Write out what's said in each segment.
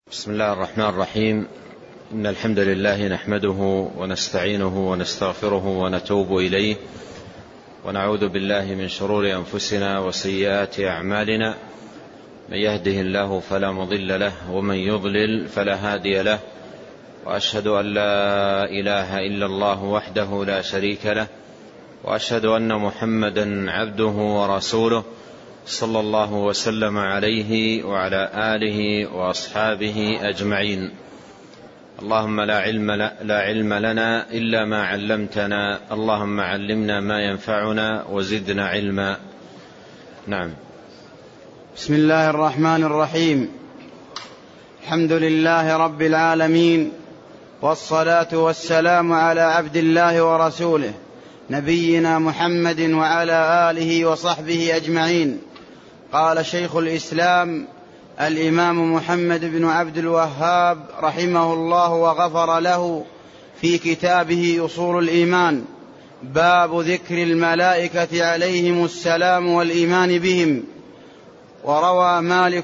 بسم الله الرحمن الرحيم. إن الحمد لله نحمده ونستعينه ونستغفره ونتوب إليه، ونعوذ بالله من شرور أنفسنا وسيئات أعمالنا. من يهده الله فلا مضل له، ومن يضلل فلا هادي له، وأشهد أن لا إله إلا الله وحده لا شريك له، وأشهد أن محمدا عبده ورسوله صلى الله وسلم عليه وعلى آله وأصحابه أجمعين. اللهم لا علم لنا إلا ما علمتنا، اللهم علمنا ما ينفعنا وزدنا علما. نعم. بسم الله الرحمن الرحيم. الحمد لله رب العالمين، والصلاة والسلام على عبد الله ورسوله نبينا محمد وعلى آله وصحبه أجمعين. قال شيخ الإسلام الإمام محمد بن عبد الوهاب رحمه الله وغفر له في كتابه أصول الإيمان: باب ذكر الملائكة عليهم السلام والإيمان بهم. وروى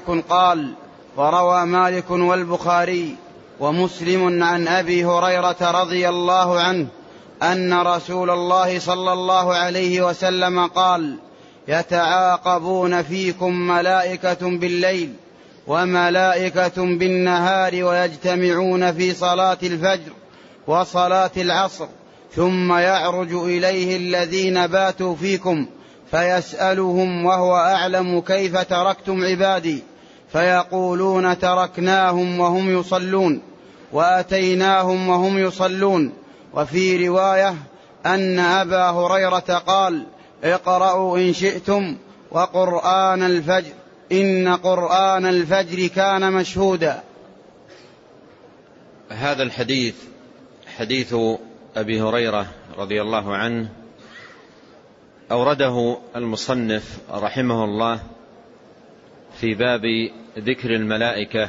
مالك والبخاري ومسلم عن أبي هريرة رضي الله عنه أن رسول الله صلى الله عليه وسلم قال: يتعاقبون فيكم ملائكة بالليل وملائكة بالنهار، ويجتمعون في صلاة الفجر وصلاة العصر، ثم يعرج إليه الذين باتوا فيكم فيسألهم وهو أعلم كيف تركتم عبادي، فيقولون تركناهم وهم يصلون وأتيناهم وهم يصلون. وفي رواية أن أبا هريرة قال: اقرأوا إن شئتم وقرآن الفجر إن قرآن الفجر كان مشهودا. هذا الحديث حديث أبي هريرة رضي الله عنه أورده المصنف رحمه الله في باب ذكر الملائكة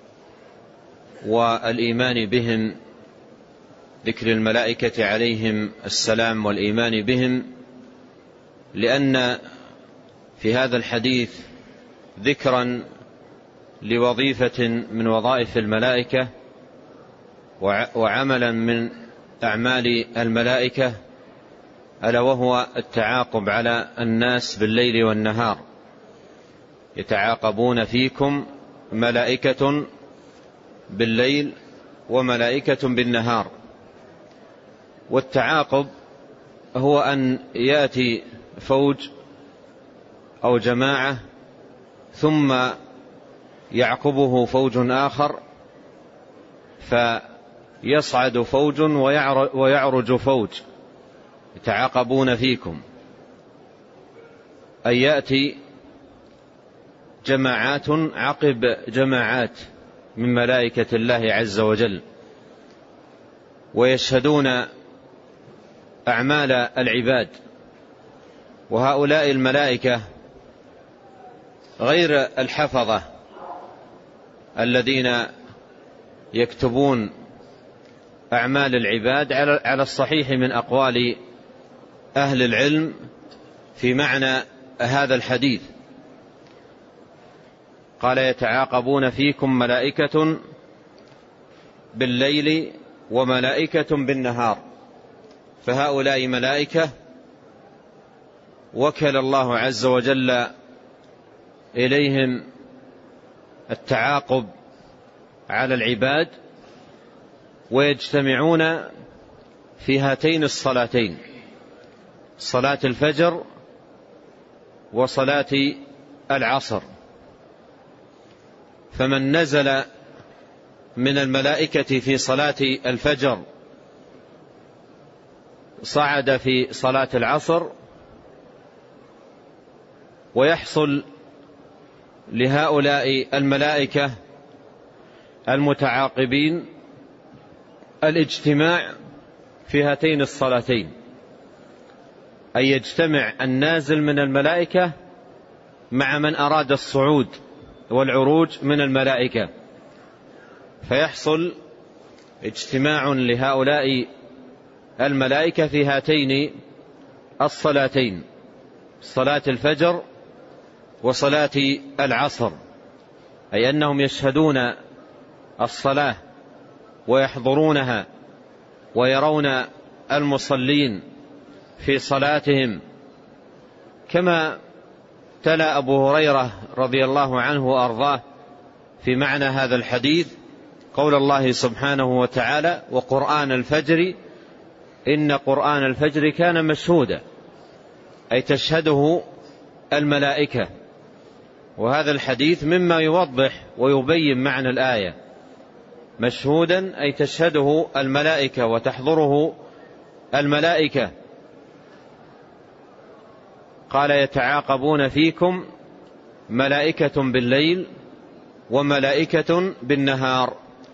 والإيمان بهم، ذكر الملائكة عليهم السلام والإيمان بهم، لأن في هذا الحديث ذكرا لوظيفة من وظائف الملائكة وعملا من أعمال الملائكة، ألا وهو التعاقب على الناس بالليل والنهار. يتعاقبون فيكم ملائكة بالليل وملائكة بالنهار. والتعاقب هو أن يأتي فوج أو جماعة ثم يعقبه فوج آخر، فيصعد فوج ويعرج فوج. يتعاقبون فيكم أي يأتي جماعات عقب جماعات من ملائكة الله عز وجل، ويشهدون أعمال العباد. وهؤلاء الملائكة غير الحفظة الذين يكتبون أعمال العباد على الصحيح من أقوال أهل العلم في معنى هذا الحديث. قال: يتعاقبون فيكم ملائكة بالليل وملائكة بالنهار. فهؤلاء ملائكة وكل الله عز وجل إليهم التعاقب على العباد، ويجتمعون في هاتين الصلاتين: صلاة الفجر وصلاة العصر. فمن نزل من الملائكة في صلاة الفجر صعد في صلاة العصر، ويحصل لهؤلاء الملائكة المتعاقبين الاجتماع في هاتين الصلاتين، أي يجتمع النازل من الملائكة مع من أراد الصعود والعروج من الملائكة، فيحصل اجتماع لهؤلاء الملائكة في هاتين الصلاتين: صلاة الفجر وصلاة العصر، أي أنهم يشهدون الصلاة ويحضرونها ويرون المصلين في صلاتهم، كما تلا أبو هريرة رضي الله عنه وأرضاه في معنى هذا الحديث قول الله سبحانه وتعالى: وقرآن الفجر إن قرآن الفجر كان مشهودا، أي تشهده الملائكة. وهذا الحديث مما يوضح ويبين معنى الآية، مشهودا أي تشهده الملائكة وتحضره الملائكة. قال: يتعاقبون فيكم ملائكة بالليل وملائكة بالنهار،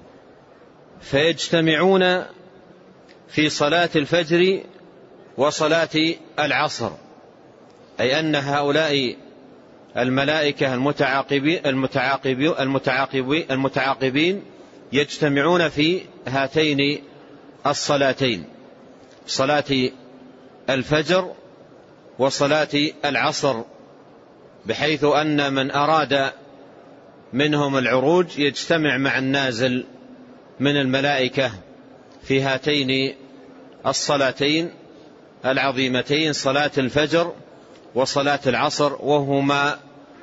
فيجتمعون في صلاة الفجر وصلاة العصر، أي أن هؤلاء الملائكة المتعاقبين يجتمعون في هاتين الصلاتين، صلاة الفجر وصلاة العصر، بحيث أن من أراد منهم العروج يجتمع مع النازل من الملائكة في هاتين الصلاتين العظيمتين، صلاة الفجر وصلاة العصر، وهما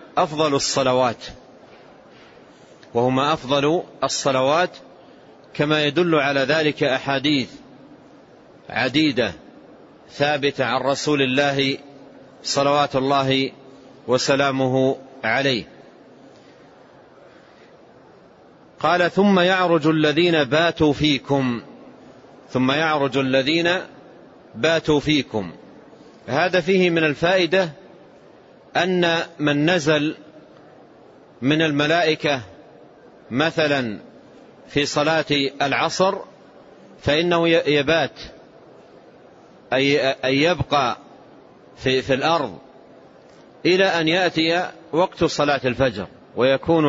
أفضل الصلوات، كما يدل على ذلك أحاديث عديدة ثابتة عن رسول الله صلوات الله وسلامه عليه. قال: ثم يعرج الذين باتوا فيكم. هذا فيه من الفائدة أن من نزل من الملائكة مثلا في صلاة العصر فإنه يبات، أي يبقى في الأرض إلى أن يأتي وقت صلاة الفجر، ويكون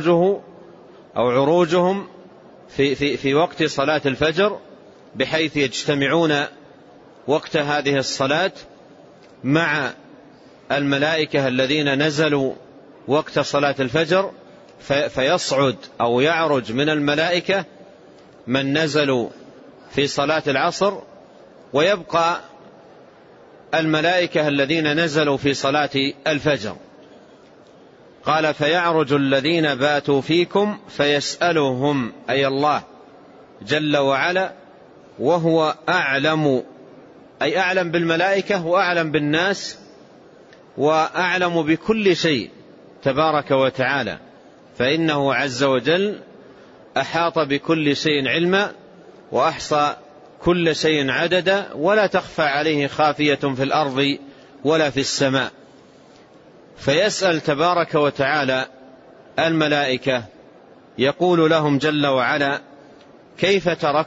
عروجهم في وقت صلاة الفجر، بحيث يجتمعون وقت هذه الصلاة مع الملائكة الذين نزلوا وقت صلاة الفجر، فيصعد أو يعرج من الملائكة من نزلوا في صلاة العصر، ويبقى الملائكة الذين نزلوا في صلاة الفجر. قال: فيعرج الذين باتوا فيكم فيسألهم، أي الله جل وعلا، وهو أعلم، أي أعلم بالملائكة وأعلم بالناس وأعلم بكل شيء تبارك وتعالى، فإنه عز وجل أحاط بكل شيء علما وأحصى كل شيء عددا، ولا تخفى عليه خافية في الأرض ولا في السماء. فيسأل تبارك وتعالى الملائكة، يقول لهم جل وعلا: كيف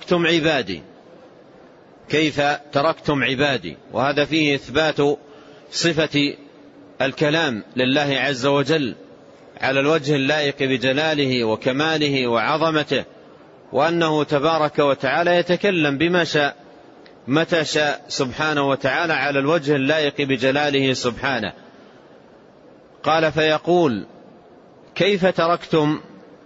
تركتم عبادي. وهذا فيه إثبات صفة الكلام لله عز وجل على الوجه اللائق بجلاله وكماله وعظمته، وأنه تبارك وتعالى يتكلم بما شاء متى شاء سبحانه وتعالى على الوجه اللائق بجلاله سبحانه. قال: فيقول: كيف تركتم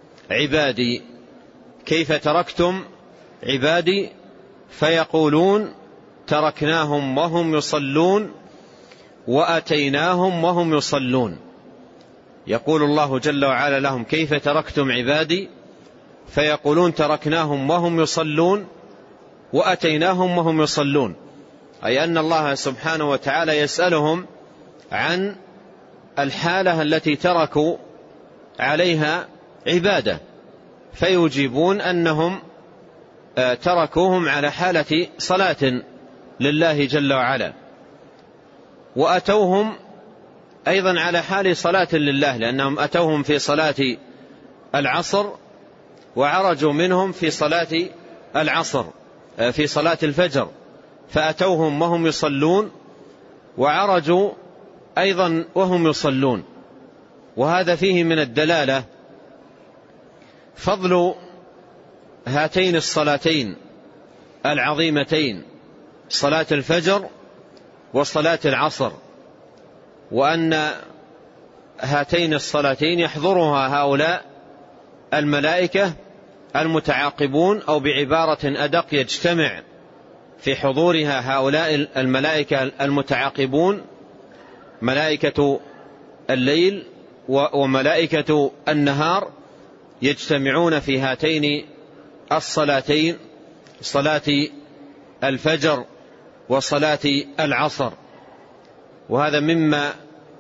عبادي؟ فيقولون: تركناهم وهم يصلون وأتيناهم وهم يصلون. يقول الله جل وعلا لهم: كيف تركتم عبادي؟ فيقولون: تركناهم وهم يصلون وأتيناهم وهم يصلون، أي أن الله سبحانه وتعالى يسألهم عن الحالة التي تركوا عليها عبادة، فيجيبون أنهم تركوهم على حالة صلاة لله جل وعلا، وأتوهم أيضا على حال صلاة لله، لأنهم أتوهم في صلاة العصر وعرجوا منهم في صلاة العصر في صلاة الفجر، فأتوهم وهم يصلون وعرجوا أيضا وهم يصلون. وهذا فيه من الدلالة فضل هاتين الصلاتين العظيمتين، صلاة الفجر وصلاة العصر، وأن هاتين الصلاتين يحضرها هؤلاء الملائكة المتعاقبون، أو بعبارة أدق يجتمع في حضورها هؤلاء الملائكة المتعاقبون، ملائكة الليل وملائكة النهار، يجتمعون في هاتين الصلاتين، صلاة الفجر وصلاة العصر. وهذا مما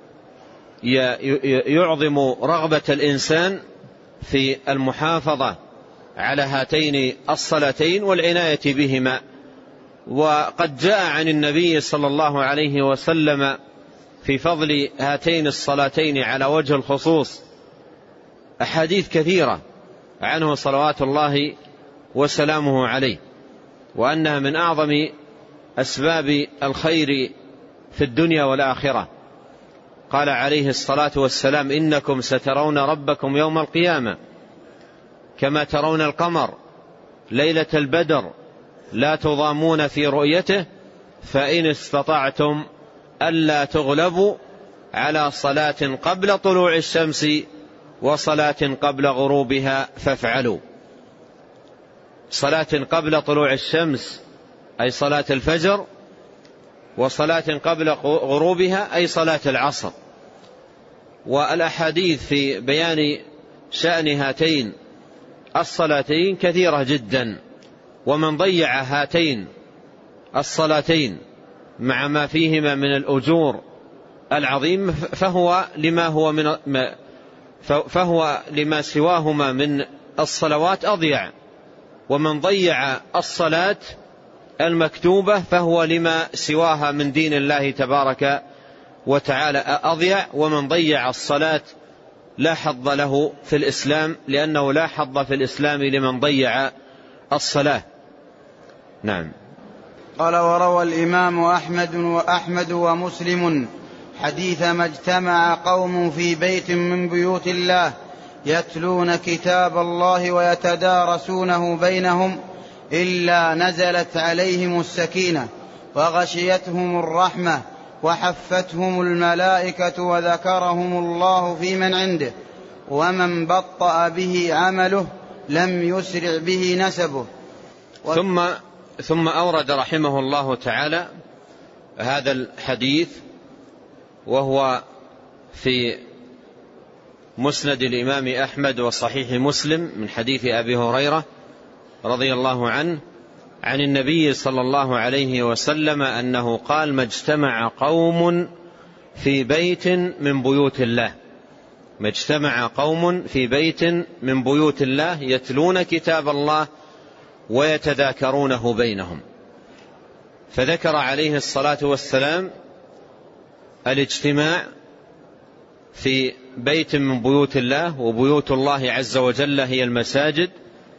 يعظم رغبة الإنسان في المحافظة على هاتين الصلاتين والعناية بهما. وقد جاء عن النبي صلى الله عليه وسلم في فضل هاتين الصلاتين على وجه الخصوص أحاديث كثيرة عنه صلوات الله وسلامه عليه، وأنها من أعظم أسباب الخير في الدنيا والآخرة. قال عليه الصلاة والسلام: إنكم سترون ربكم يوم القيامة كما ترون القمر ليلة البدر لا تضامون في رؤيته، فإن استطعتم ألا تغلبوا على صلاة قبل طلوع الشمس وصلاة قبل غروبها فافعلوا. صلاة قبل طلوع الشمس أي صلاة الفجر، وصلاة قبل غروبها أي صلاة العصر. والأحاديث في بيان شأن هاتين الصلاتين كثيرة جدا، ومن ضيع هاتين الصلاتين مع ما فيهما من الأجور العظيم فهو لما سواهما من الصلوات أضيع، ومن ضيع الصلاة المكتوبة فهو لما سواها من دين الله تبارك وتعالى أضيع، ومن ضيع الصلاة لا حظ له في الإسلام، لأنه لا حظ في الإسلام لمن ضيع الصلاة. نعم. قال: وروى الإمام أحمد ومسلم حديث: ما اجتمع قوم في بيت من بيوت الله يتلون كتاب الله ويتدارسونه بينهم إلا نزلت عليهم السكينة وغشيتهم الرحمة وحفتهم الملائكة وذكرهم الله في من عنده، ومن بطأ به عمله لم يسرع به نسبه. ثم أورد رحمه الله تعالى هذا الحديث، وهو في مسند الإمام أحمد وصحيح مسلم من حديث أبي هريرة رضي الله عنه عن النبي صلى الله عليه وسلم أنه قال: ما اجتمع قوم في بيت من بيوت الله، ما اجتمع قوم في بيت من بيوت الله يتلون كتاب الله ويتذاكرونه بينهم. فذكر عليه الصلاة والسلام الاجتماع في بيت من بيوت الله، وبيوت الله عز وجل هي المساجد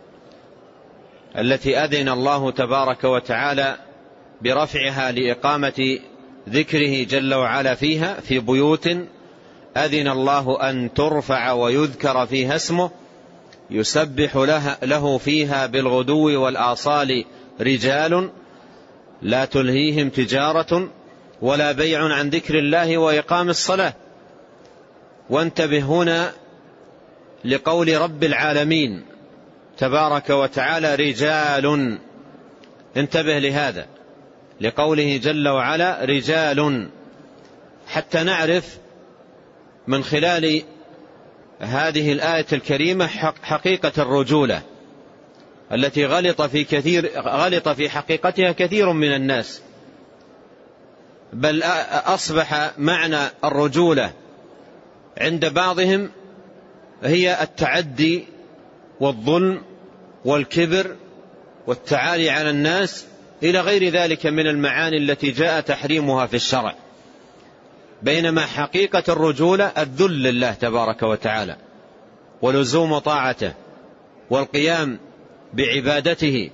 التي أذن الله تبارك وتعالى برفعها لإقامة ذكره جل وعلا فيها، في بيوت أذن الله أن ترفع ويذكر فيها اسمه يسبح له فيها بالغدو والآصال رجال لا تلهيهم تجارة ولا بيع عن ذكر الله وإقام الصلاة. وانتبه هنا لقول رب العالمين تبارك وتعالى: رجال. انتبه لهذا، لقوله جل وعلا رجال، حتى نعرف من خلال هذه الآية الكريمة حقيقة الرجولة التي غلط في حقيقتها كثير من الناس، بل أصبح معنى الرجولة عند بعضهم هي التعدي والظلم والكبر والتعالي على الناس إلى غير ذلك من المعاني التي جاء تحريمها في الشرع، بينما حقيقة الرجولة الذل لله تبارك وتعالى ولزوم طاعته والقيام بعبادته.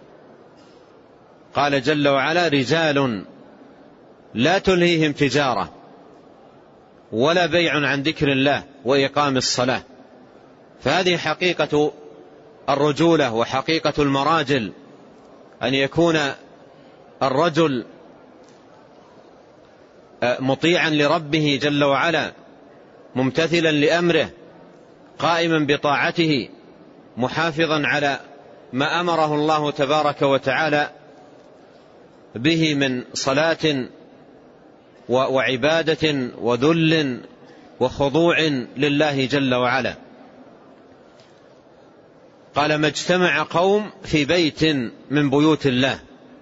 قال جل وعلا: رجال لا تلهيهم تجارة ولا بيع عن ذكر الله وإقام الصلاة. فهذه حقيقة الرجولة وحقيقة المراجل، أن يكون الرجل مطيعا لربه جل وعلا، ممتثلا لأمره، قائما بطاعته، محافظا على ما أمره الله تبارك وتعالى به من صلاة وعبادة وذل وخضوع لله جل وعلا. قال: ما اجتمع قوم في بيت من بيوت الله،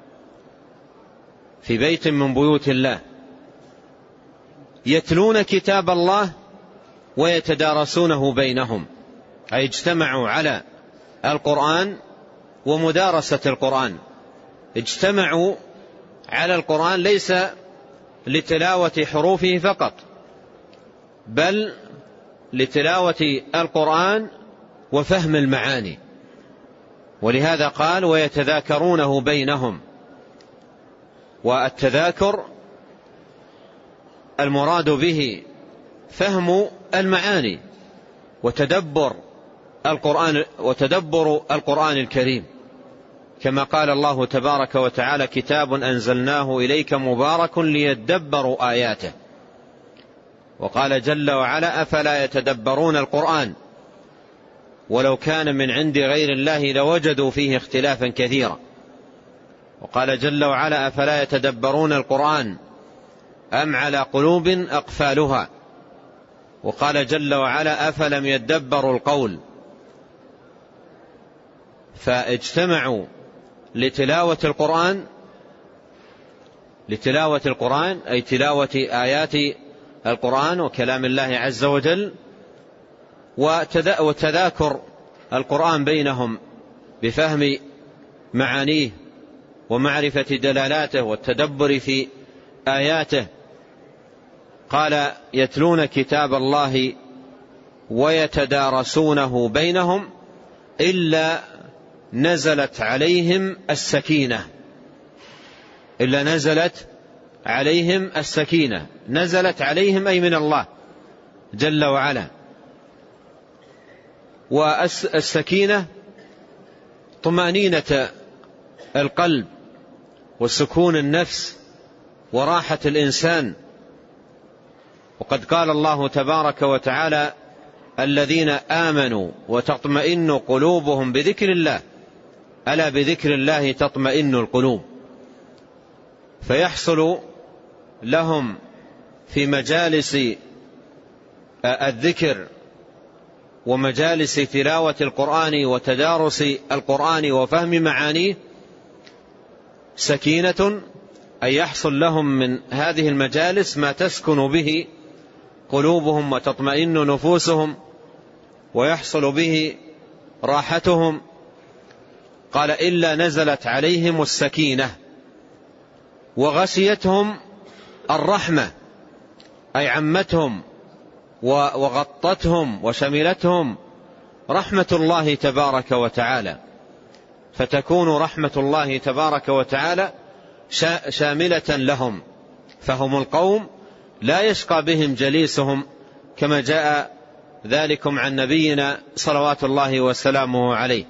في بيت من بيوت الله يتلون كتاب الله ويتدارسونه بينهم، أي اجتمعوا على القرآن ومدارسة القرآن. اجتمعوا على القرآن ليس لتلاوة حروفه فقط، بل لتلاوة القرآن وفهم المعاني. ولهذا قال: ويتذاكرونه بينهم. والتذاكر المراد به فهم المعاني وتدبر القرآن الكريم، كما قال الله تبارك وتعالى: كتاب أنزلناه إليك مبارك ليدبروا آياته. وقال جل وعلا: أفلا يتدبرون القرآن ولو كان من عند غير الله لوجدوا فيه اختلافا كثيرا. وقال جل وعلا: أفلا يتدبرون القرآن أم على قلوب أقفالها. وقال جل وعلا: أفلم يدبروا القول. فاجتمعوا لتلاوة القرآن أي تلاوة آيات القرآن وكلام الله عز وجل، وتذاكر القرآن بينهم بفهم معانيه ومعرفة دلالاته والتدبر في آياته. قال: يتلون كتاب الله ويتدارسونه بينهم إلا نزلت عليهم السكينة. إلا نزلت عليهم السكينة. نزلت عليهم أي من الله جل وعلا. والسكينة طمأنينة القلب وسكون النفس وراحة الإنسان. وقد قال الله تبارك وتعالى: الذين آمنوا وتطمئن قلوبهم بذكر الله، ألا بذكر الله تطمئن القلوب. فيحصل لهم في مجالس الذكر ومجالس تلاوة القرآن وتدارس القرآن وفهم معانيه سكينة، أي يحصل لهم من هذه المجالس ما تسكن به قلوبهم وتطمئن نفوسهم ويحصل به راحتهم. قال: إلا نزلت عليهم السكينة وغشيتهم الرحمة، أي عمتهم وغطتهم وشملتهم رحمة الله تبارك وتعالى. فتكون رحمة الله تبارك وتعالى شاملة لهم، فهم القوم لا يشقى بهم جليسهم، كما جاء ذلكم عن نبينا صلوات الله وسلامه عليه.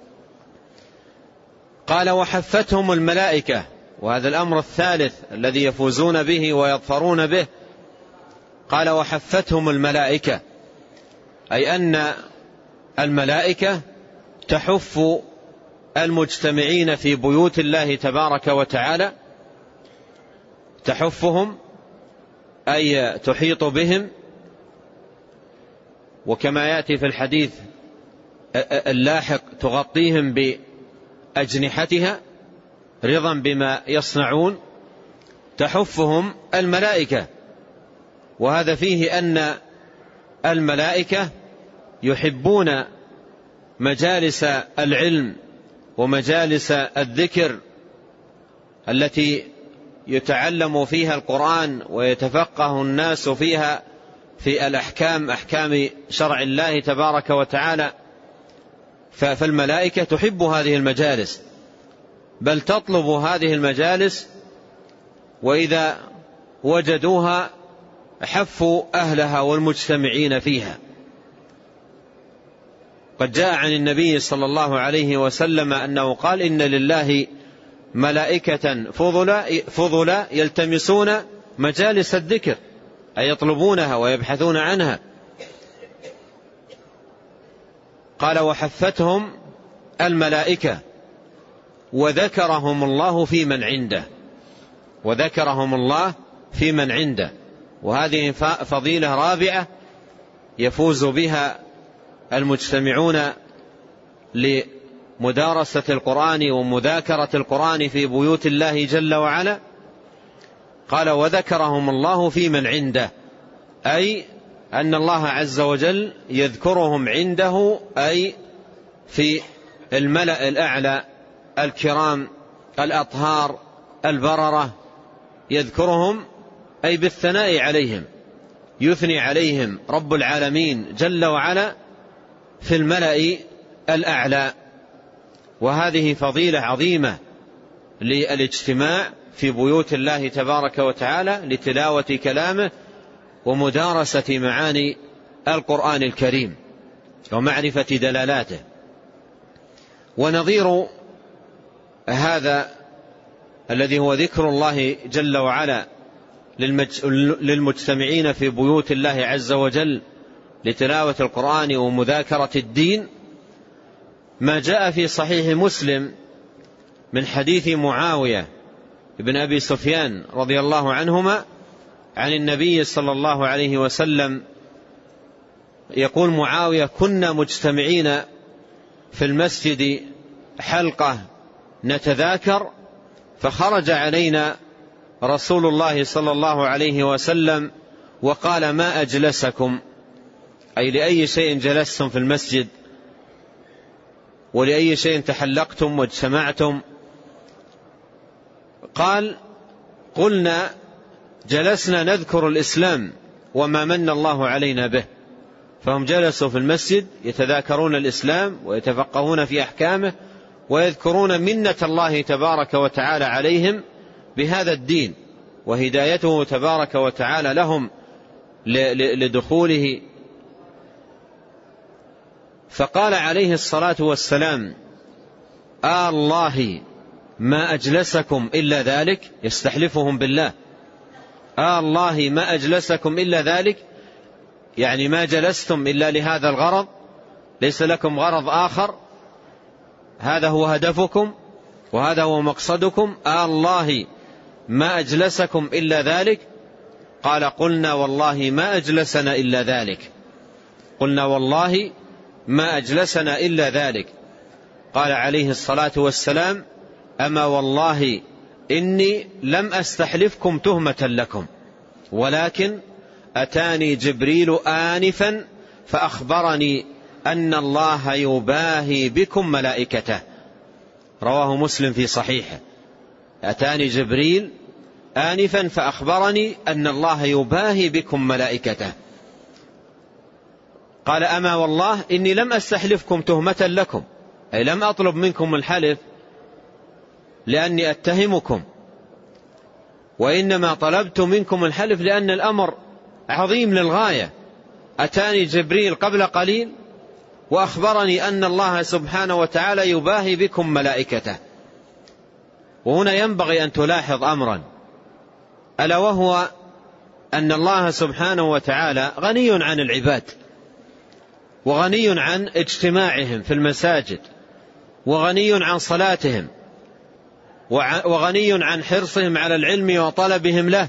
قال: وحفتهم الملائكة. وهذا الأمر الثالث الذي يفوزون به ويظفرون به. قال: وحفتهم الملائكة، أي أن الملائكة تحف المجتمعين في بيوت الله تبارك وتعالى، تحفهم أي تحيط بهم. وكما يأتي في الحديث اللاحق: تغطيهم بأجنحتها رضا بما يصنعون. تحفهم الملائكة، وهذا فيه أن الملائكة يحبون مجالس العلم ومجالس الذكر التي يتعلم فيها القرآن ويتفقه الناس فيها في الأحكام، أحكام شرع الله تبارك وتعالى. فالملائكة تحب هذه المجالس، بل تطلب هذه المجالس، وإذا وجدوها حفوا أهلها والمجتمعين فيها. قد جاء عن النبي صلى الله عليه وسلم أنه قال: إن لله ملائكة فضلا يلتمسون مجالس الذكر، أي يطلبونها ويبحثون عنها. قال وحفتهم الملائكة وذكرهم الله في من عنده، وذكرهم الله في من عنده. وهذه فضيلة رابعة يفوز بها المجتمعون لمدارسة القرآن ومذاكرة القرآن في بيوت الله جل وعلا. قال وذكرهم الله في من عنده، أي أن الله عز وجل يذكرهم عنده، أي في الملأ الأعلى الكرام الأطهار البررة، يذكرهم أي بالثناء عليهم، يثني عليهم رب العالمين جل وعلا في الملأ الأعلى. وهذه فضيلة عظيمة للاجتماع في بيوت الله تبارك وتعالى لتلاوة كلامه ومدارسة معاني القرآن الكريم ومعرفة دلالاته. ونظير هذا الذي هو ذكر الله جل وعلا للمجتمعين في بيوت الله عز وجل لتلاوة القرآن ومذاكرة الدين ما جاء في صحيح مسلم من حديث معاوية بن أبي سفيان رضي الله عنهما عن النبي صلى الله عليه وسلم. يقول معاوية: كنا مجتمعين في المسجد حلقة نتذاكر، فخرج علينا رسول الله صلى الله عليه وسلم وقال: ما أجلسكم؟ أي لأي شيء جلستم في المسجد ولأي شيء تحلقتم واجتمعتم؟ قال: قلنا جلسنا نذكر الإسلام وما من الله علينا به. فهم جلسوا في المسجد يتذاكرون الإسلام ويتفقهون في أحكامه ويذكرون منة الله تبارك وتعالى عليهم بهذا الدين وهدايته تبارك وتعالى لهم لدخوله. فقال عليه الصلاة والسلام: الله ما أجلسكم إلا ذلك. يستحلفهم بالله: الله ما أجلسكم إلا ذلك، يعني ما جلستم إلا لهذا الغرض، ليس لكم غرض آخر، هذا هو هدفكم وهذا هو مقصدكم. الله ما أجلسكم إلا ذلك. قال: قلنا والله ما أجلسنا إلا ذلك. قلنا والله ما أجلسنا إلا ذلك. قال عليه الصلاة والسلام: أما والله إني لم أستحلفكم تهمة لكم، ولكن أتاني جبريل آنفا فأخبرني أن الله يباهي بكم ملائكته. رواه مسلم في صحيحه: أتاني جبريل آنفا فأخبرني أن الله يباهي بكم ملائكته. قال: أما والله إني لم أستحلفكم تهمة لكم، أي لم أطلب منكم الحلف لأني أتهمكم، وإنما طلبت منكم الحلف لأن الأمر عظيم للغاية. أتاني جبريل قبل قليل وأخبرني أن الله سبحانه وتعالى يباهي بكم ملائكته. وهنا ينبغي أن تلاحظ أمرا، ألا وهو أن الله سبحانه وتعالى غني عن العباد، وغني عن اجتماعهم في المساجد، وغني عن صلاتهم، وغني عن حرصهم على العلم وطلبهم له،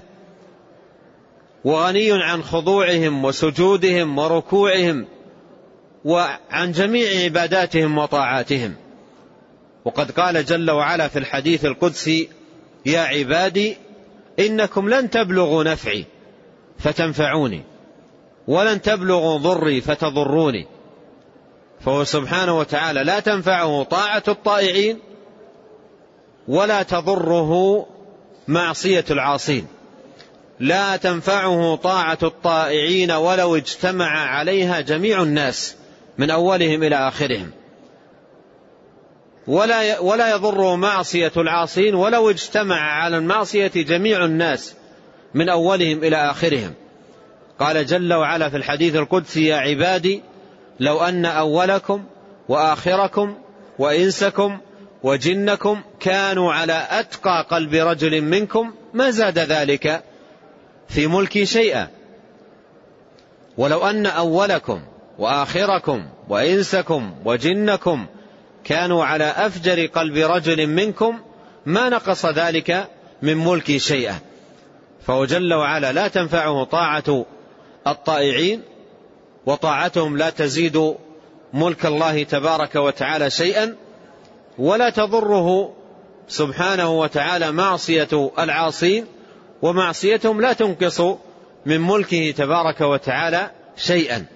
وغني عن خضوعهم وسجودهم وركوعهم وعن جميع عباداتهم وطاعاتهم. وقد قال جل وعلا في الحديث القدسي: يا عبادي إنكم لن تبلغوا نفعي فتنفعوني ولن تبلغوا ضري فتضروني. فهو سبحانه وتعالى لا تنفعه طاعة الطائعين ولا تضره معصية العاصين. لا تنفعه طاعة الطائعين ولو اجتمع عليها جميع الناس من أولهم إلى آخرهم، ولا يضر معصية العاصين ولو اجتمع على المعصية جميع الناس من أولهم إلى آخرهم. قال جل وعلا في الحديث القدسي: يا عبادي لو أن أولكم وآخركم وإنسكم وجنكم كانوا على أتقى قلب رجل منكم ما زاد ذلك في ملكي شيئا. ولو أن أولكم وآخركم وإنسكم وجنكم كانوا على أفجر قلب رجل منكم ما نقص ذلك من ملكي شيئا. فهو جل وعلا لا تنفعه طاعة الطائعين، وطاعتهم لا تزيد ملك الله تبارك وتعالى شيئا، ولا تضره سبحانه وتعالى معصية العاصين، ومعصيتهم لا تنقص من ملكه تبارك وتعالى شيئا.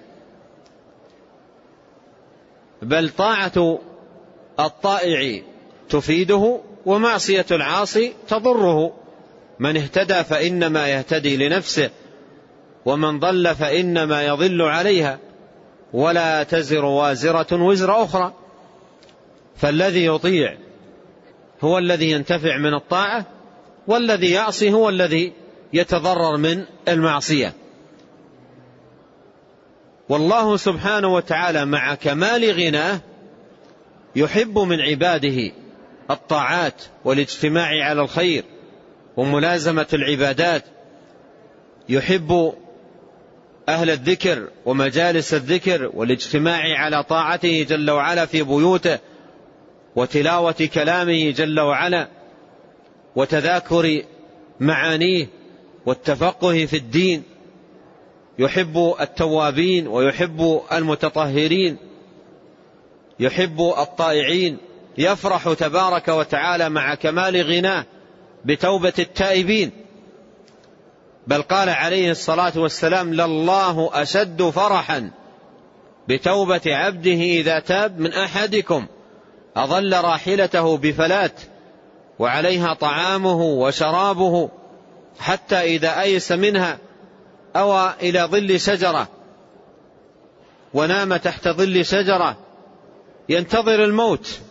بل طاعة الطائع تفيده، ومعصية العاصي تضره. من اهتدى فإنما يهتدي لنفسه، ومن ضل فإنما يضل عليها، ولا تزر وازرة وزر أخرى. فالذي يطيع هو الذي ينتفع من الطاعة، والذي يعصي هو الذي يتضرر من المعصية. والله سبحانه وتعالى مع كمال غناه يحب من عباده الطاعات والاجتماع على الخير وملازمة العبادات. يحب أهل الذكر ومجالس الذكر والاجتماع على طاعته جل وعلا في بيوته، وتلاوة كلامه جل وعلا، وتذاكر معانيه، والتفقه في الدين. يحب التوابين ويحب المتطهرين، يحب الطائعين. يفرح تبارك وتعالى مع كمال غناه بتوبة التائبين. بل قال عليه الصلاة والسلام: لله أشد فرحا بتوبة عبده إذا تاب من أحدكم أظل راحلته بفلات وعليها طعامه وشرابه، حتى إذا أيس منها أوى إلى ظل شجرة ونام تحت ظل شجرة ينتظر الموت،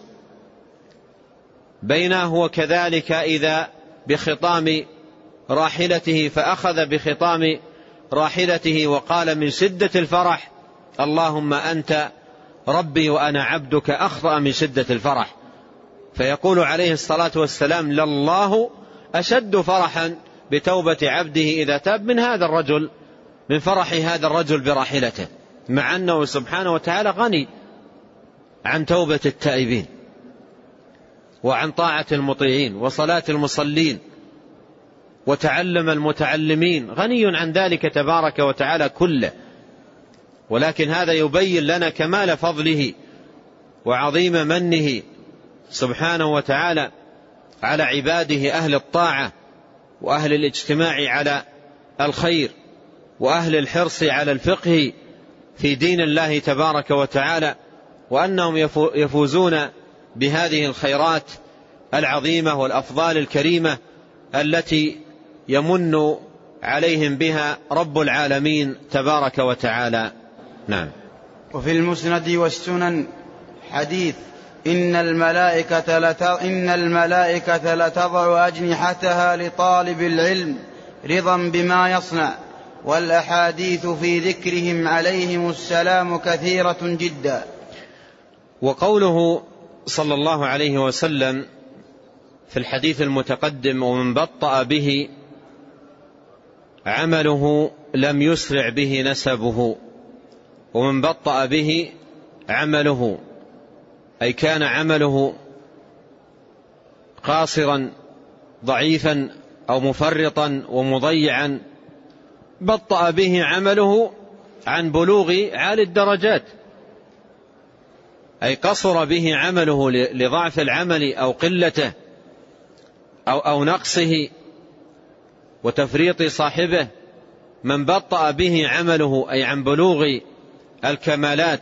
بينه هو كذلك إذا بخطام راحلته، فأخذ بخطام راحلته وقال من شدة الفرح: اللهم أنت ربي وأنا عبدك، أخطأ من شدة الفرح. فيقول عليه الصلاة والسلام: لله أشد فرحا بتوبة عبده إذا تاب من هذا الرجل، من فرح هذا الرجل براحلته، مع أنه سبحانه وتعالى غني عن توبة التائبين وعن طاعة المطيعين وصلاة المصلين وتعلم المتعلمين، غني عن ذلك تبارك وتعالى كله. ولكن هذا يبين لنا كمال فضله وعظيم منه سبحانه وتعالى على عباده أهل الطاعة وأهل الاجتماع على الخير وأهل الحرص على الفقه في دين الله تبارك وتعالى، وأنهم يفوزون بهذه الخيرات العظيمة والأفضال الكريمة التي يمن عليهم بها رب العالمين تبارك وتعالى. نعم. وفي المسند والسنن حديث: إن الملائكة لتضع أجنحتها لطالب العلم رضا بما يصنع. والأحاديث في ذكرهم عليهم السلام كثيرة جدا. وقوله صلى الله عليه وسلم في الحديث المتقدم: ومن بطأ به عمله لم يسرع به نسبه. ومن بطأ به عمله أي كان عمله قاصرا ضعيفا أو مفرطا ومضيعا، بطأ به عمله عن بلوغ عالي الدرجات، أي قصر به عمله لضعف العمل أو قلته أو نقصه وتفريط صاحبه. من بطأ به عمله أي عن بلوغ الكمالات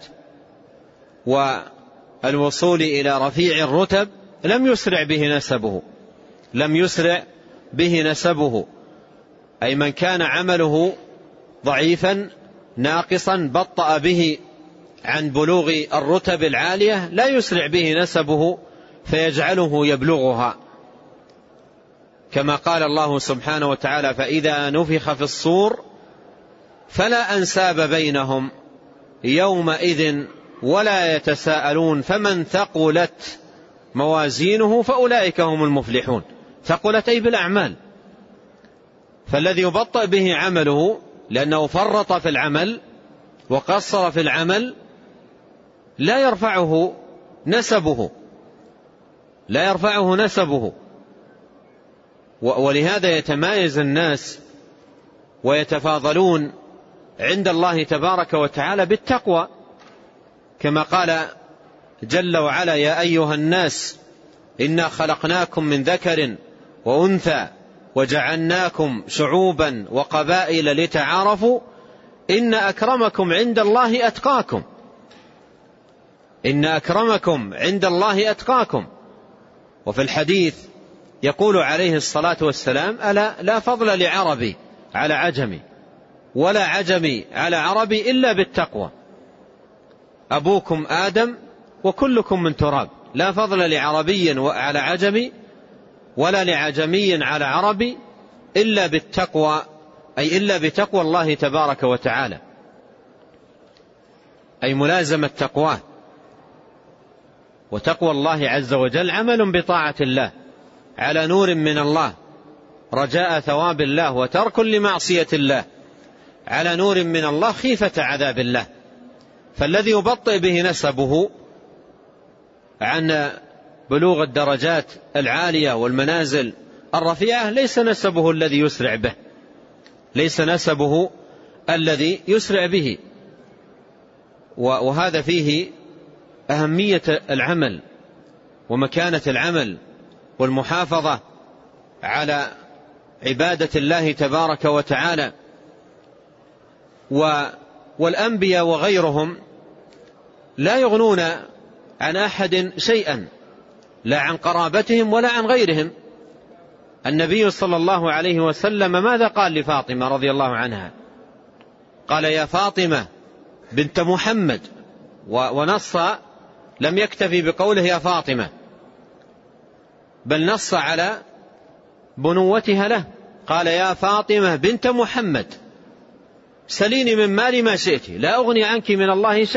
والوصول إلى رفيع الرتب لم يسرع به نسبه. لم يسرع به نسبه أي من كان عمله ضعيفا ناقصا بطأ به عن بلوغ الرتب العالية لا يسرع به نسبه فيجعله يبلغها، كما قال الله سبحانه وتعالى: فإذا نفخ في الصور فلا أنساب بينهم يومئذ ولا يتساءلون فمن ثقلت موازينه فأولئك هم المفلحون. ثقلت أي بالأعمال. فالذي يبطئ به عمله لأنه فرط في العمل وقصر في العمل لا يرفعه نسبه. ولهذا يتمايز الناس ويتفاضلون عند الله تبارك وتعالى بالتقوى، كما قال جل وعلا: يا أيها الناس إنا خلقناكم من ذكر وأنثى وجعلناكم شعوبا وقبائل لتعارفوا إن أكرمكم عند الله أتقاكم. إن أكرمكم عند الله أتقاكم. وفي الحديث يقول عليه الصلاة والسلام: ألا لا فضل لعربي على عجمي ولا عجمي على عربي إلا بالتقوى. أبوكم آدم وكلكم من تراب. لا فضل لعربي على عجمي ولا لعجمي على عربي إلا بالتقوى، أي إلا بتقوى الله تبارك وتعالى، أي ملازمة تقواه. وتقوى الله عز وجل عمل بطاعة الله على نور من الله، رجاء ثواب الله، وترك لمعصية الله على نور من الله، خيفة عذاب الله. فالذي يبطئ به نسبه عن بلوغ الدرجات العالية والمنازل الرفيعة ليس نسبه الذي يسرع به. وهذا فيه أهمية العمل ومكانة العمل والمحافظة على عبادة الله تبارك وتعالى. والأنبياء وغيرهم لا يغنون عن أحد شيئا، لا عن قرابتهم ولا عن غيرهم. النبي صلى الله عليه وسلم ماذا قال لفاطمة رضي الله عنها؟ قال: يا فاطمة بنت محمد، ونص، لم يكتفي بقوله يا فاطمة، بل نص على بنوتها له، قال: يا فاطمة بنت محمد سليني من مالي ما شئت، لا أغني عنك من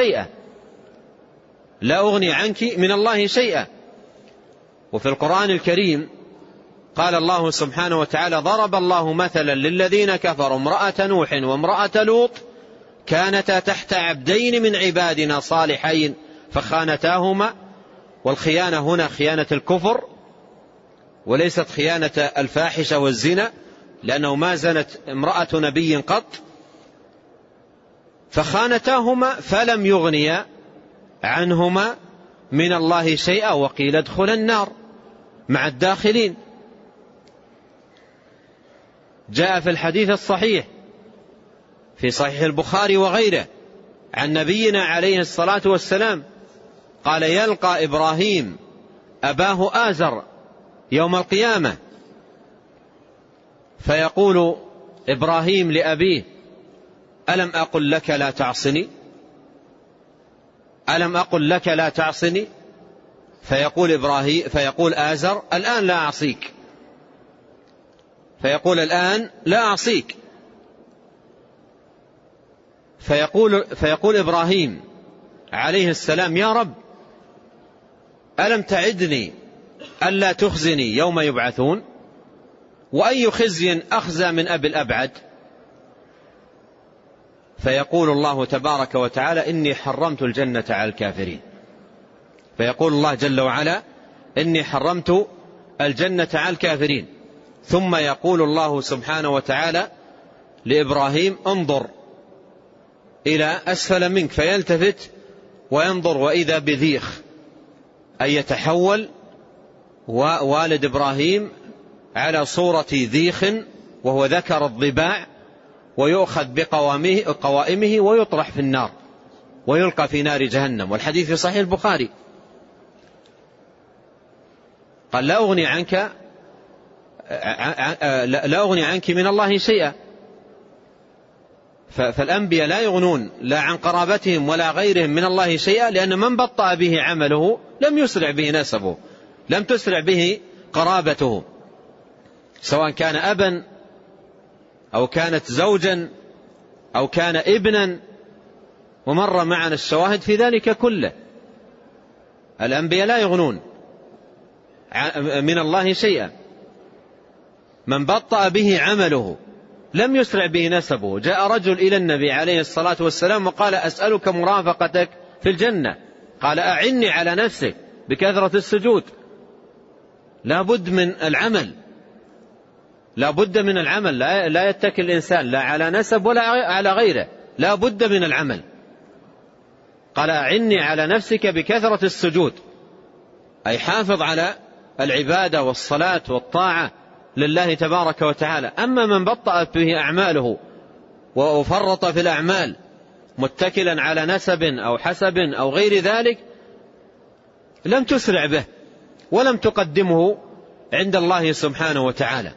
الله شيئا. وفي القرآن الكريم قال الله سبحانه وتعالى: ضرب الله مثلا للذين كفروا امرأة نوح وامرأة لوط كانتا تحت عبدين من عبادنا صالحين فخانتاهما. والخيانة هنا خيانة الكفر وليست خيانة الفاحشة والزنا، لأنه ما زنت امرأة نبي قط. فخانتاهما فلم يغنيا عنهما من الله شيئا وقيل ادخلا النار مع الداخلين. جاء في الحديث الصحيح في صحيح البخاري وغيره عن نبينا عليه الصلاة والسلام قال: يلقى إبراهيم أباه آزر يوم القيامة، فيقول إبراهيم لأبيه: ألم أقل لك لا تعصني؟ فيقول آزر: الآن لا أعصيك. فيقول: الآن لا أعصيك. فيقول إبراهيم عليه السلام: يا رب، ألم تعدني ألا تخزني يوم يبعثون؟ وأي خزي أخزى من أبي الأبعد؟ فيقول الله تبارك وتعالى: إني حرمت الجنة على الكافرين. فيقول الله جل وعلا: إني حرمت الجنة على الكافرين. ثم يقول الله سبحانه وتعالى لإبراهيم: انظر إلى أسفل منك. فيلتفت وينظر وإذا بذيخ، أي يتحول والد إبراهيم على صورة ذيخ وهو ذكر الضباع، ويؤخذ بقوائمه ويطرح في النار ويلقى في نار جهنم. والحديث في صحيح البخاري. قال: لا أغني عنك من الله شيئا. فالأنبياء لا يغنون لا عن قرابتهم ولا غيرهم من الله شيئا، لأن من بطأ به عمله لم يسرع به نسبه، لم تسرع به قرابته، سواء كان أبا أو كانت زوجا أو كان ابنا، ومر معنا الشواهد في ذلك كله. الأنبياء لا يغنون من الله شيئا. من بطأ به عمله لم يسرع به نسبه. جاء رجل إلى النبي عليه الصلاة والسلام وقال: أسألك مرافقتك في الجنة. قال: أعني على نفسك بكثرة السجود. لا بد من العمل، لا بد من العمل، لا يتكل الإنسان لا على نسب ولا على غيره، لا بد من العمل. قال: أعني على نفسك بكثرة السجود، أي حافظ على العبادة والصلاة والطاعة لله تبارك وتعالى. أما من بطأت به أعماله وفرط في الأعمال متكلا على نسب أو حسب أو غير ذلك لم تسرع به ولم تقدمه عند الله سبحانه وتعالى.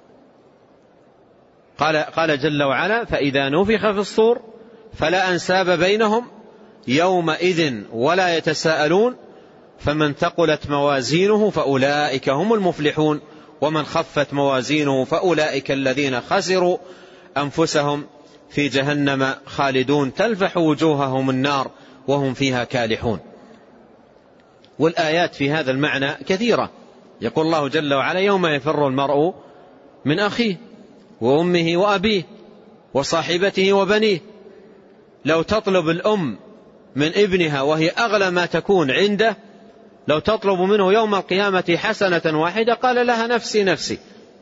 قال جل وعلا: فإذا نفخ في الصور فلا أنساب بينهم يومئذ ولا يتساءلون فمن ثقلت موازينه فأولئك هم المفلحون ومن خفت موازينه فأولئك الذين خسروا أنفسهم في جهنم خالدون تلفح وجوههم النار وهم فيها كالحون. والآيات في هذا المعنى كثيرة. يقول الله جل وعلا: يوم يفر المرء من أخيه وأمه وأبيه وصاحبته وبنيه. لو تطلب الأم من ابنها وهي أغلى ما تكون عنده، لو تطلب منه يوم القيامة حسنة واحدة قال لها: نفسي نفسي.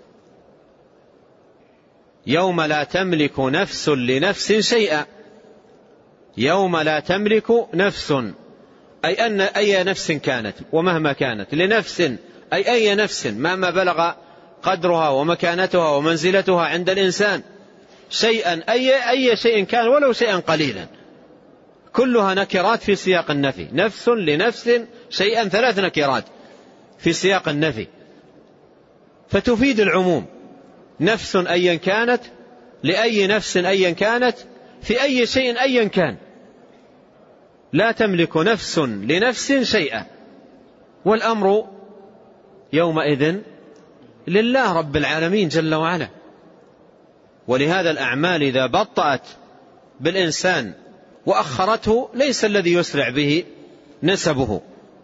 يوم لا تملك نفس لنفس شيئا. يوم لا تملك نفس أي أن أي نفس كانت ومهما كانت، لنفس أي أي نفس مهما بلغ قدرها ومكانتها ومنزلتها عند الإنسان شيئا، أي شيء كان ولو شيئا قليلا، كلها نكرات في سياق النفي. نفس لنفس شيئا، 3 نكرات في سياق النفي فتفيد العموم. نفس أيا كانت لأي نفس أيا كانت في أي شيء أيا كان، لا تملك نفس لنفس شيئا، والأمر يومئذ لله رب العالمين جل وعلا. ولهذا الأعمال إذا بطأت بالإنسان وأخرته ليس الذي يسرع به نسبه،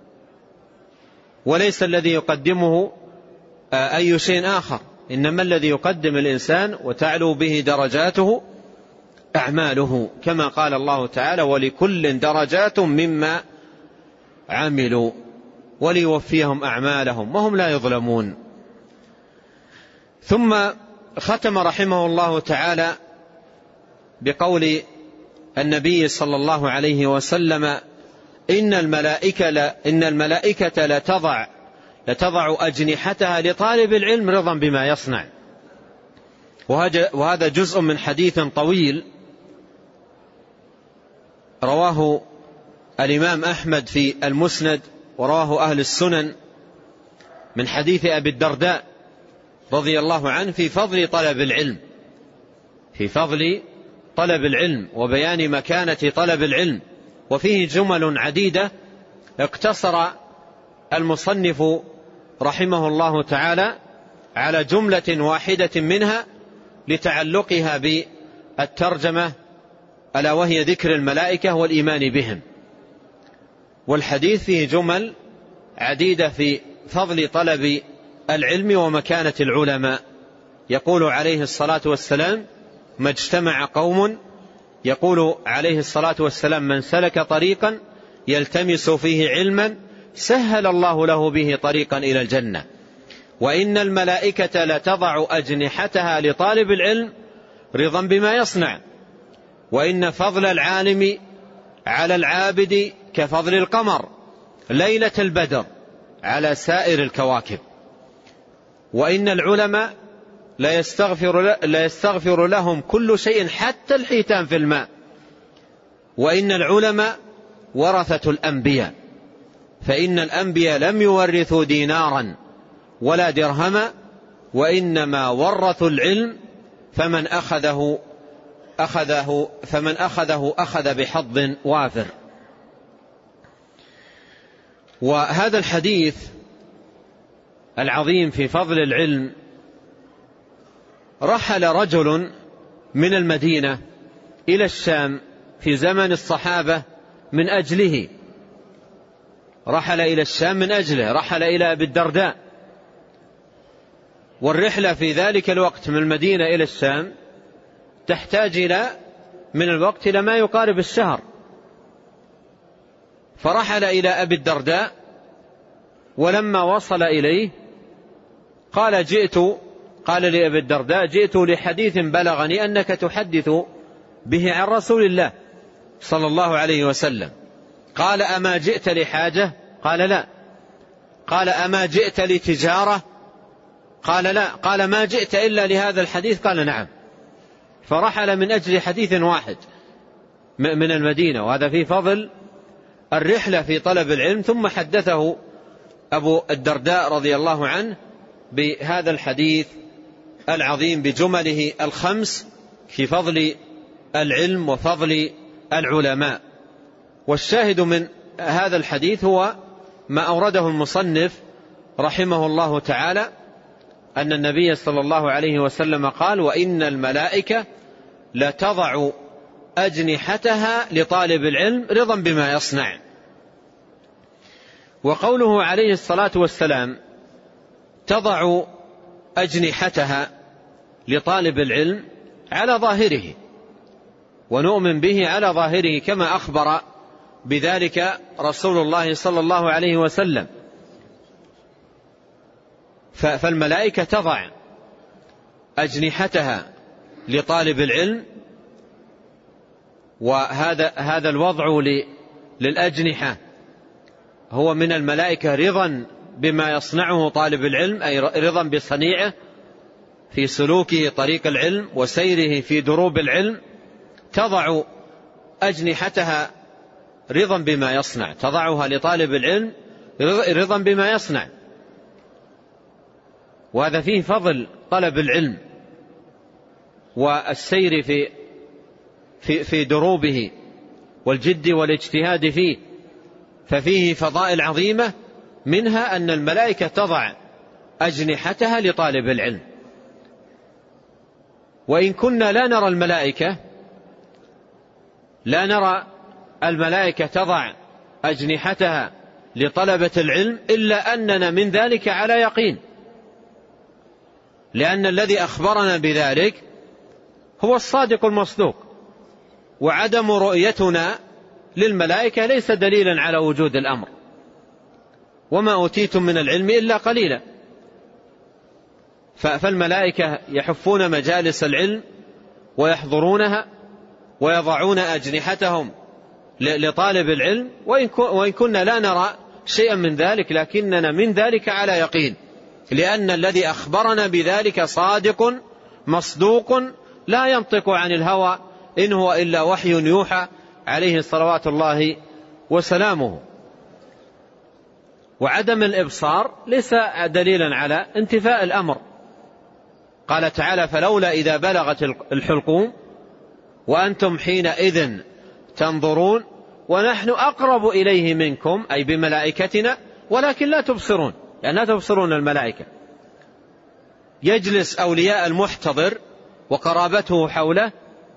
وليس الذي يقدمه أي شيء آخر، إنما الذي يقدم الإنسان وتعلو به درجاته أعماله، كما قال الله تعالى: ولكل درجات مما عملوا وليوفيهم أعمالهم وهم لا يظلمون. ثم ختم رحمه الله تعالى بقول النبي صلى الله عليه وسلم: إن الملائكة لتضع أجنحتها لطالب العلم رضا بما يصنع. وهذا جزء من حديث طويل رواه الإمام أحمد في المسند ورواه أهل السنن من حديث أبي الدرداء رضي الله عنه في فضل طلب العلم، في فضل طلب العلم وبيان مكانة طلب العلم. وفيه جمل عديدة اقتصر المصنف رحمه الله تعالى على جملة واحدة منها لتعلقها بالترجمة، ألا وهي ذكر الملائكة والإيمان بهم. والحديث فيه جمل عديدة في فضل طلب العلم ومكانة العلماء. يقول عليه الصلاة والسلام: ما اجتمع قوم، يقول عليه الصلاة والسلام: من سلك طريقا يلتمس فيه علما سهل الله له به طريقا إلى الجنة. وإن الملائكة لتضع أجنحتها لطالب العلم رضا بما يصنع. وإن فضل العالم على العابد كفضل القمر ليلة البدر على سائر الكواكب. وإن العلماء لا يستغفر لهم كل شيء حتى الحيتان في الماء. وإن العلماء ورثة الأنبياء، فإن الأنبياء لم يورثوا دينارا ولا درهما، وإنما ورثوا العلم، فمن أخذه أخذ بحظ وافر. وهذا الحديث العظيم في فضل العلم رحل رجل من المدينة إلى الشام في زمن الصحابة من أجله، رحل إلى الشام من أجله، رحل إلى أبي الدرداء. والرحلة في ذلك الوقت من المدينة إلى الشام تحتاج من الوقت إلى ما يقارب الشهر. فرحل إلى أبي الدرداء، ولما وصل إليه قال لأبي الدرداء: جئت لحديث بلغني أنك تحدث به عن رسول الله صلى الله عليه وسلم. قال: أما جئت لحاجة؟ قال: لا. قال: أما جئت لتجارة؟ قال: لا. قال: ما جئت إلا لهذا الحديث؟ قال: نعم. فرحل من أجل حديث واحد من المدينة، وهذا في فضل الرحلة في طلب العلم. ثم حدثه أبو الدرداء رضي الله عنه بهذا الحديث العظيم بجمله الخمس في فضل العلم وفضل العلماء. والشاهد من هذا الحديث هو ما أورده المصنف رحمه الله تعالى، أن النبي صلى الله عليه وسلم قال: وإن الملائكة لتضع أجنحتها لطالب العلم رضا بما يصنع. وقوله عليه الصلاة والسلام تضع أجنحتها لطالب العلم على ظاهره، ونؤمن به على ظاهره كما أخبر بذلك رسول الله صلى الله عليه وسلم. فالملائكة تضع أجنحتها لطالب العلم، وهذا الوضع للأجنحة هو من الملائكة رضا بما يصنعه طالب العلم، أي رضا بصنيعه في سلوكه طريق العلم وسيره في دروب العلم. تضع أجنحتها رضا بما يصنع، تضعها لطالب العلم رضا بما يصنع. وهذا فيه فضل طلب العلم والسير في دروبه والجد والاجتهاد فيه، ففيه فضائل عظيمة، منها أن الملائكة تضع أجنحتها لطالب العلم. وإن كنا لا نرى الملائكة تضع أجنحتها لطلبة العلم، إلا أننا من ذلك على يقين، لأن الذي أخبرنا بذلك هو الصادق المصدوق. وعدم رؤيتنا للملائكة ليس دليلا على وجود الأمر، وما أوتيتم من العلم إلا قليلا. فالملائكة يحفون مجالس العلم ويحضرونها ويضعون أجنحتهم لطالب العلم، وإن كنا لا نرى شيئا من ذلك، لكننا من ذلك على يقين، لأن الذي أخبرنا بذلك صادق مصدوق لا ينطق عن الهوى، إن هو إلا وحي يوحى، عليه صلوات الله وسلامه. وعدم الإبصار ليس دليلا على انتفاء الأمر. قال تعالى: فلولا إذا بلغت الحلقوم وأنتم حينئذ تنظرون ونحن أقرب إليه منكم، أي بملائكتنا، ولكن لا تبصرون، يعني لا تبصرون الملائكة. يجلس أولياء المحتضر وقرابته حوله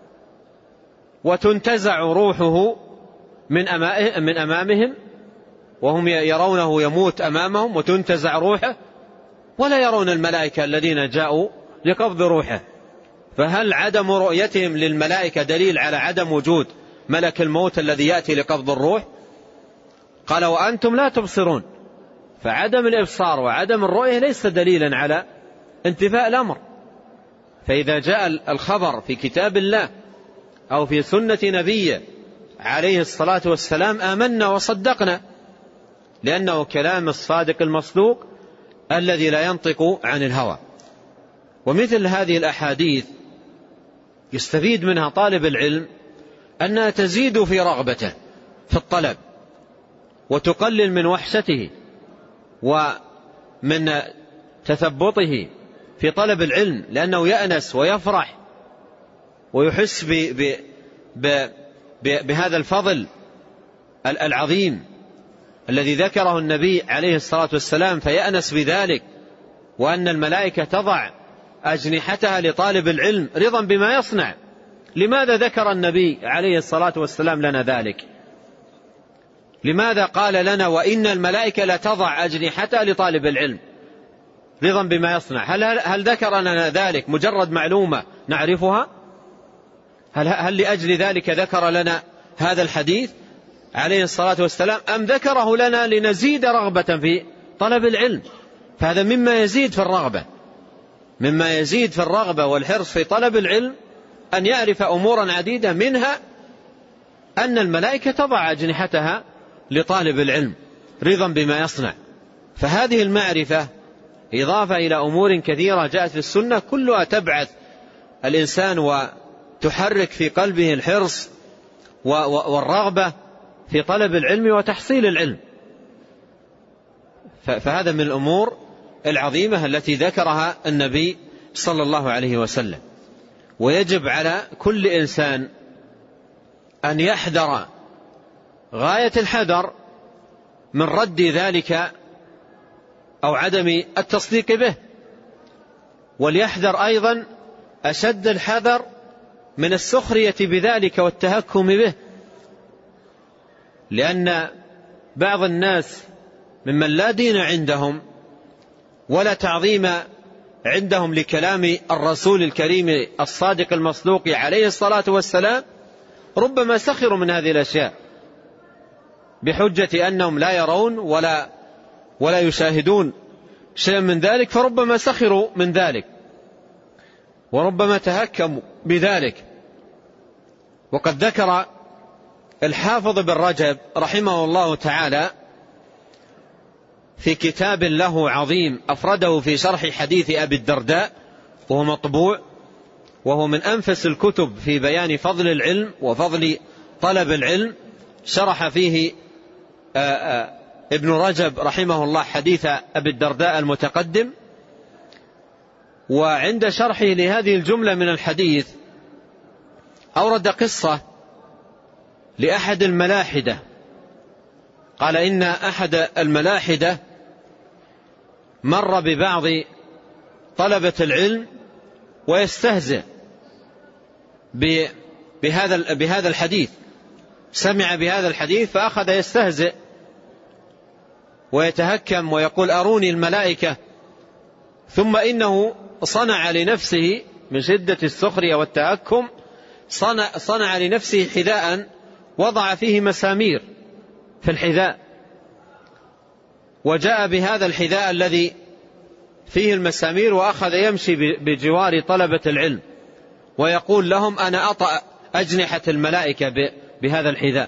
وتنتزع روحه من أمامهم، وهم يرونه يموت أمامهم وتنتزع روحه، ولا يرون الملائكة الذين جاءوا لقبض روحه. فهل عدم رؤيتهم للملائكة دليل على عدم وجود ملك الموت الذي يأتي لقبض الروح؟ قال: وأنتم لا تبصرون. فعدم الإبصار وعدم الرؤية ليس دليلا على انتفاء الأمر. فإذا جاء الخبر في كتاب الله أو في سنة نبيه عليه الصلاة والسلام آمنا وصدقنا، لأنه كلام الصادق المصدوق الذي لا ينطق عن الهوى. ومثل هذه الأحاديث يستفيد منها طالب العلم أنها تزيد في رغبته في الطلب، وتقلل من وحشته ومن تثبطه في طلب العلم، لأنه يأنس ويفرح ويحس بهذا الفضل العظيم الذي ذكره النبي عليه الصلاة والسلام، فيأنس بذلك، وأن الملائكة تضع أجنحتها لطالب العلم رضا بما يصنع. لماذا ذكر النبي عليه الصلاة والسلام لنا ذلك؟ لماذا قال لنا وإن الملائكة لا تضع أجنحتها لطالب العلم رضا بما يصنع؟ هل ذكر لنا ذلك مجرد معلومة نعرفها؟ هل لأجل ذلك ذكر لنا هذا الحديث عليه الصلاة والسلام، أم ذكره لنا لنزيد رغبة في طلب العلم؟ فهذا مما يزيد في الرغبة، مما يزيد في الرغبة والحرص في طلب العلم أن يعرف أمورا عديدة، منها أن الملائكة تضع أجنحتها لطالب العلم رضا بما يصنع. فهذه المعرفة إضافة إلى أمور كثيرة جاءت في السنة كلها تبعث الإنسان وتحرك في قلبه الحرص والرغبة في طلب العلم وتحصيل العلم. فهذا من الأمور العظيمة التي ذكرها النبي صلى الله عليه وسلم. ويجب على كل إنسان أن يحذر غاية الحذر من رد ذلك أو عدم التصديق به، وليحذر أيضا أشد الحذر من السخرية بذلك والتهكم به، لأن بعض الناس ممن لا دين عندهم ولا تعظيم عندهم لكلام الرسول الكريم الصادق المصدوق عليه الصلاة والسلام ربما سخروا من هذه الأشياء بحجة أنهم لا يرون ولا يشاهدون شيئا من ذلك، فربما سخروا من ذلك وربما تهكموا بذلك. وقد ذكر الحافظ بن رجب رحمه الله تعالى في كتاب له عظيم أفرده في شرح حديث أبي الدرداء، وهو مطبوع، وهو من أنفس الكتب في بيان فضل العلم وفضل طلب العلم. شرح فيه ابن رجب رحمه الله حديث أبي الدرداء المتقدم. وعند شرحه لهذه الجملة من الحديث أورد قصة لأحد الملاحدة، قال إن أحد الملاحدة مر ببعض طلبة العلم ويستهزئ بهذا الحديث، سمع بهذا الحديث فأخذ يستهزئ ويتهكم ويقول أروني الملائكة، ثم إنه صنع لنفسه من شدة السخرية والتهكم صنع لنفسه حذاء وضع فيه مسامير في الحذاء، وجاء بهذا الحذاء الذي فيه المسامير وأخذ يمشي بجوار طلبة العلم ويقول لهم أنا أطأ أجنحة الملائكة بهذا الحذاء.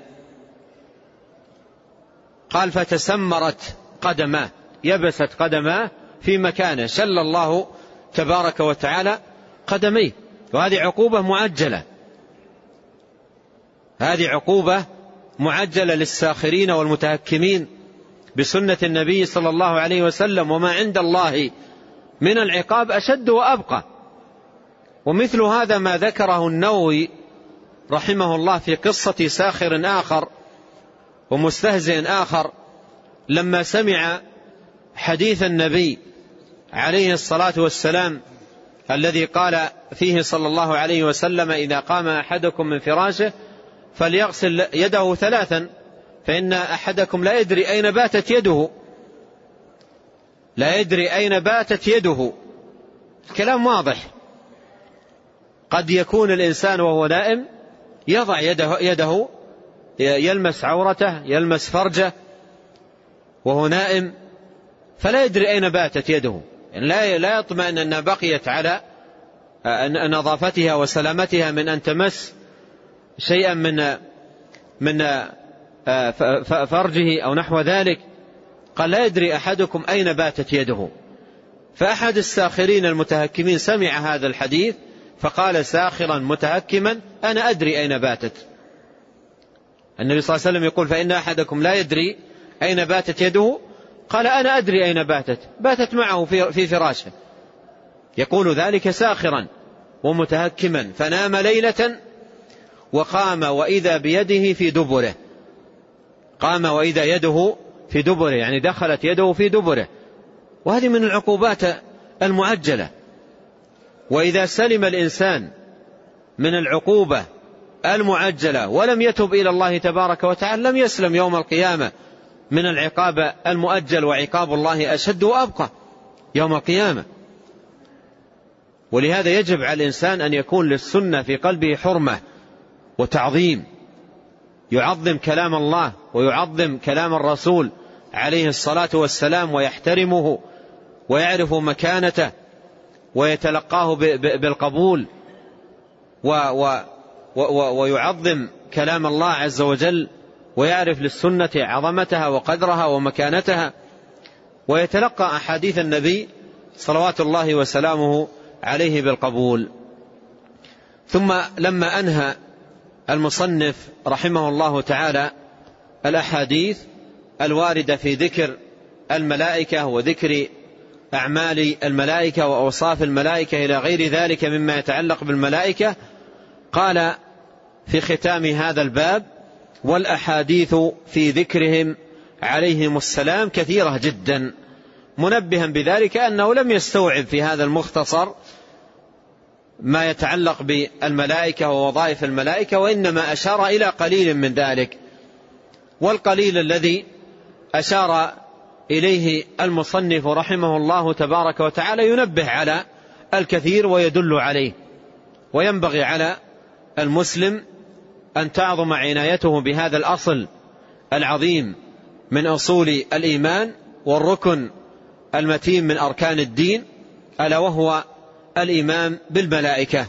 قال فتسمرت قدماه، يبست قدماه في مكانه، شل الله تبارك وتعالى قدميه. وهذه عقوبة معجلة، هذه عقوبة معجلة للساخرين والمتهكمين بسنة النبي صلى الله عليه وسلم، وما عند الله من العقاب أشد وأبقى. ومثل هذا ما ذكره النووي رحمه الله في قصة ساخر آخر ومستهزئ آخر لما سمع حديث النبي عليه الصلاة والسلام الذي قال فيه صلى الله عليه وسلم إذا قام أحدكم من فراشه فليغسل يده 3 فإن أحدكم لا يدري أين باتت يده، لا يدري أين باتت يده. الكلام واضح، قد يكون الإنسان وهو نائم يضع يده يلمس عورته يلمس فرجه وهو نائم فلا يدري أين باتت يده، يعني لا يطمئن أنها بقيت على نظافتها وسلامتها من أن تمس شيئا من فرجه أو نحو ذلك. قال لا يدري أحدكم أين باتت يده. فأحد الساخرين المتهكمين سمع هذا الحديث فقال ساخرا متهكما أنا أدري أين باتت. النبي صلى الله عليه وسلم يقول فإن أحدكم لا يدري أين باتت يده، قال أنا أدري أين باتت معه في فراشه. يقول ذلك ساخرا ومتهكما. فنام ليلة وقام وإذا بيده في دبره، قام وإذا يده في دبره، يعني دخلت يده في دبره. وهذه من العقوبات المعجلة. وإذا سلم الإنسان من العقوبة المعجلة ولم يتب إلى الله تبارك وتعالى لم يسلم يوم القيامة من العقاب المؤجل، وعقاب الله أشد وأبقى يوم القيامة. ولهذا يجب على الإنسان أن يكون للسنة في قلبه حرمة وتعظيم، يعظم كلام الله ويعظم كلام الرسول عليه الصلاة والسلام ويحترمه ويعرف مكانته ويتلقاه بالقبول ويعظم كلام الله عز وجل ويعرف للسنة عظمتها وقدرها ومكانتها، ويتلقى أحاديث النبي صلوات الله وسلامه عليه بالقبول. ثم لما أنهى المصنف رحمه الله تعالى الأحاديث الواردة في ذكر الملائكة وذكر أعمال الملائكة وأوصاف الملائكة إلى غير ذلك مما يتعلق بالملائكة، قال في ختام هذا الباب: والأحاديث في ذكرهم عليهم السلام كثيرة جدا، منبها بذلك أنه لم يستوعب في هذا المختصر ما يتعلق بالملائكة ووظائف الملائكة، وإنما أشار إلى قليل من ذلك. والقليل الذي أشار إليه المصنف رحمه الله تبارك وتعالى ينبه على الكثير ويدل عليه. وينبغي على المسلم أن تعظم عنايته بهذا الأصل العظيم من أصول الإيمان والركن المتين من أركان الدين، ألا وهو الإيمان بالملائكة.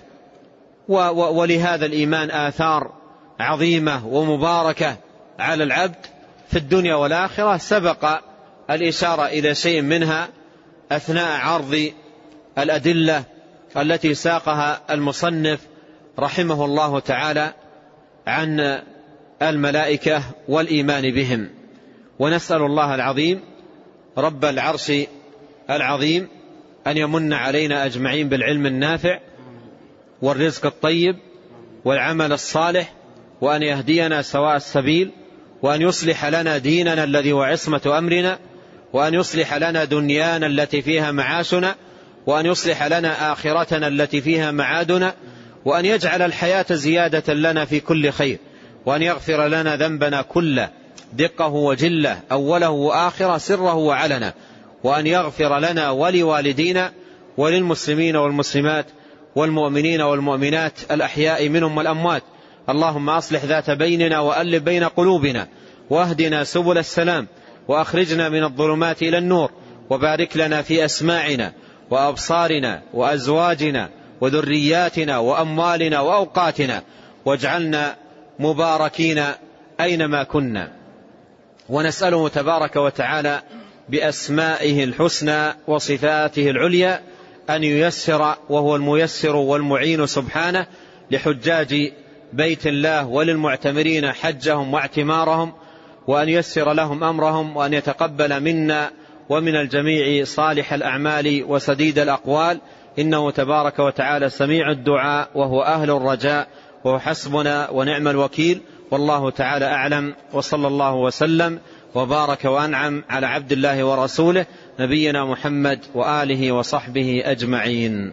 ولهذا الإيمان آثار عظيمة ومباركة على العبد في الدنيا والآخرة، سبق الإشارة إلى شيء منها أثناء عرض الأدلة التي ساقها المصنف رحمه الله تعالى عن الملائكة والإيمان بهم. ونسأل الله العظيم رب العرش العظيم أن يمن علينا أجمعين بالعلم النافع والرزق الطيب والعمل الصالح، وأن يهدينا سواء السبيل، وأن يصلح لنا ديننا الذي هو عصمة أمرنا، وأن يصلح لنا دنيانا التي فيها معاشنا، وأن يصلح لنا آخرتنا التي فيها معادنا، وأن يجعل الحياة زيادة لنا في كل خير، وأن يغفر لنا ذنبنا كله دقه وجله أوله وآخره سره وعلنا، وأن يغفر لنا ولوالدينا وللمسلمين والمسلمات والمؤمنين والمؤمنات الأحياء منهم والأموات. اللهم أصلح ذات بيننا وألف بين قلوبنا، واهدنا سبل السلام، وأخرجنا من الظلمات إلى النور، وبارك لنا في أسماعنا وأبصارنا وأزواجنا وذرياتنا وأموالنا وأوقاتنا، واجعلنا مباركين أينما كنا. ونسأله تبارك وتعالى بأسمائه الحسنى وصفاته العليا أن ييسر، وهو الميسر والمعين سبحانه، لحجاج بيت الله وللمعتمرين حجهم واعتمارهم، وأن ييسر لهم أمرهم، وأن يتقبل منا ومن الجميع صالح الأعمال وسديد الأقوال، إنه تبارك وتعالى سميع الدعاء وهو أهل الرجاء، وهو حسبنا ونعم الوكيل. والله تعالى أعلم، وصلى الله وسلم وبارك وأنعم على عبد الله ورسوله نبينا محمد وآله وصحبه أجمعين.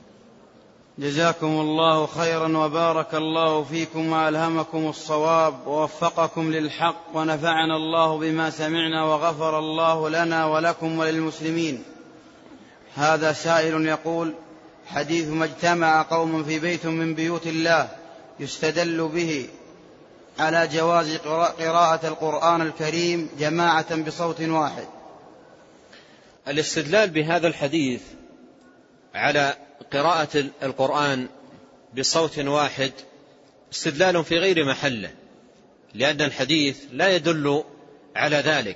جزاكم الله خيرا وبارك الله فيكم وألهمكم الصواب ووفقكم للحق، ونفعنا الله بما سمعنا، وغفر الله لنا ولكم وللمسلمين. هذا سائل يقول: حديث ما اجتمع قوم في بيت من بيوت الله يستدل به على جواز قراءة القرآن الكريم جماعة بصوت واحد. الاستدلال بهذا الحديث على قراءة القرآن بصوت واحد استدلال في غير محله، لأن الحديث لا يدل على ذلك،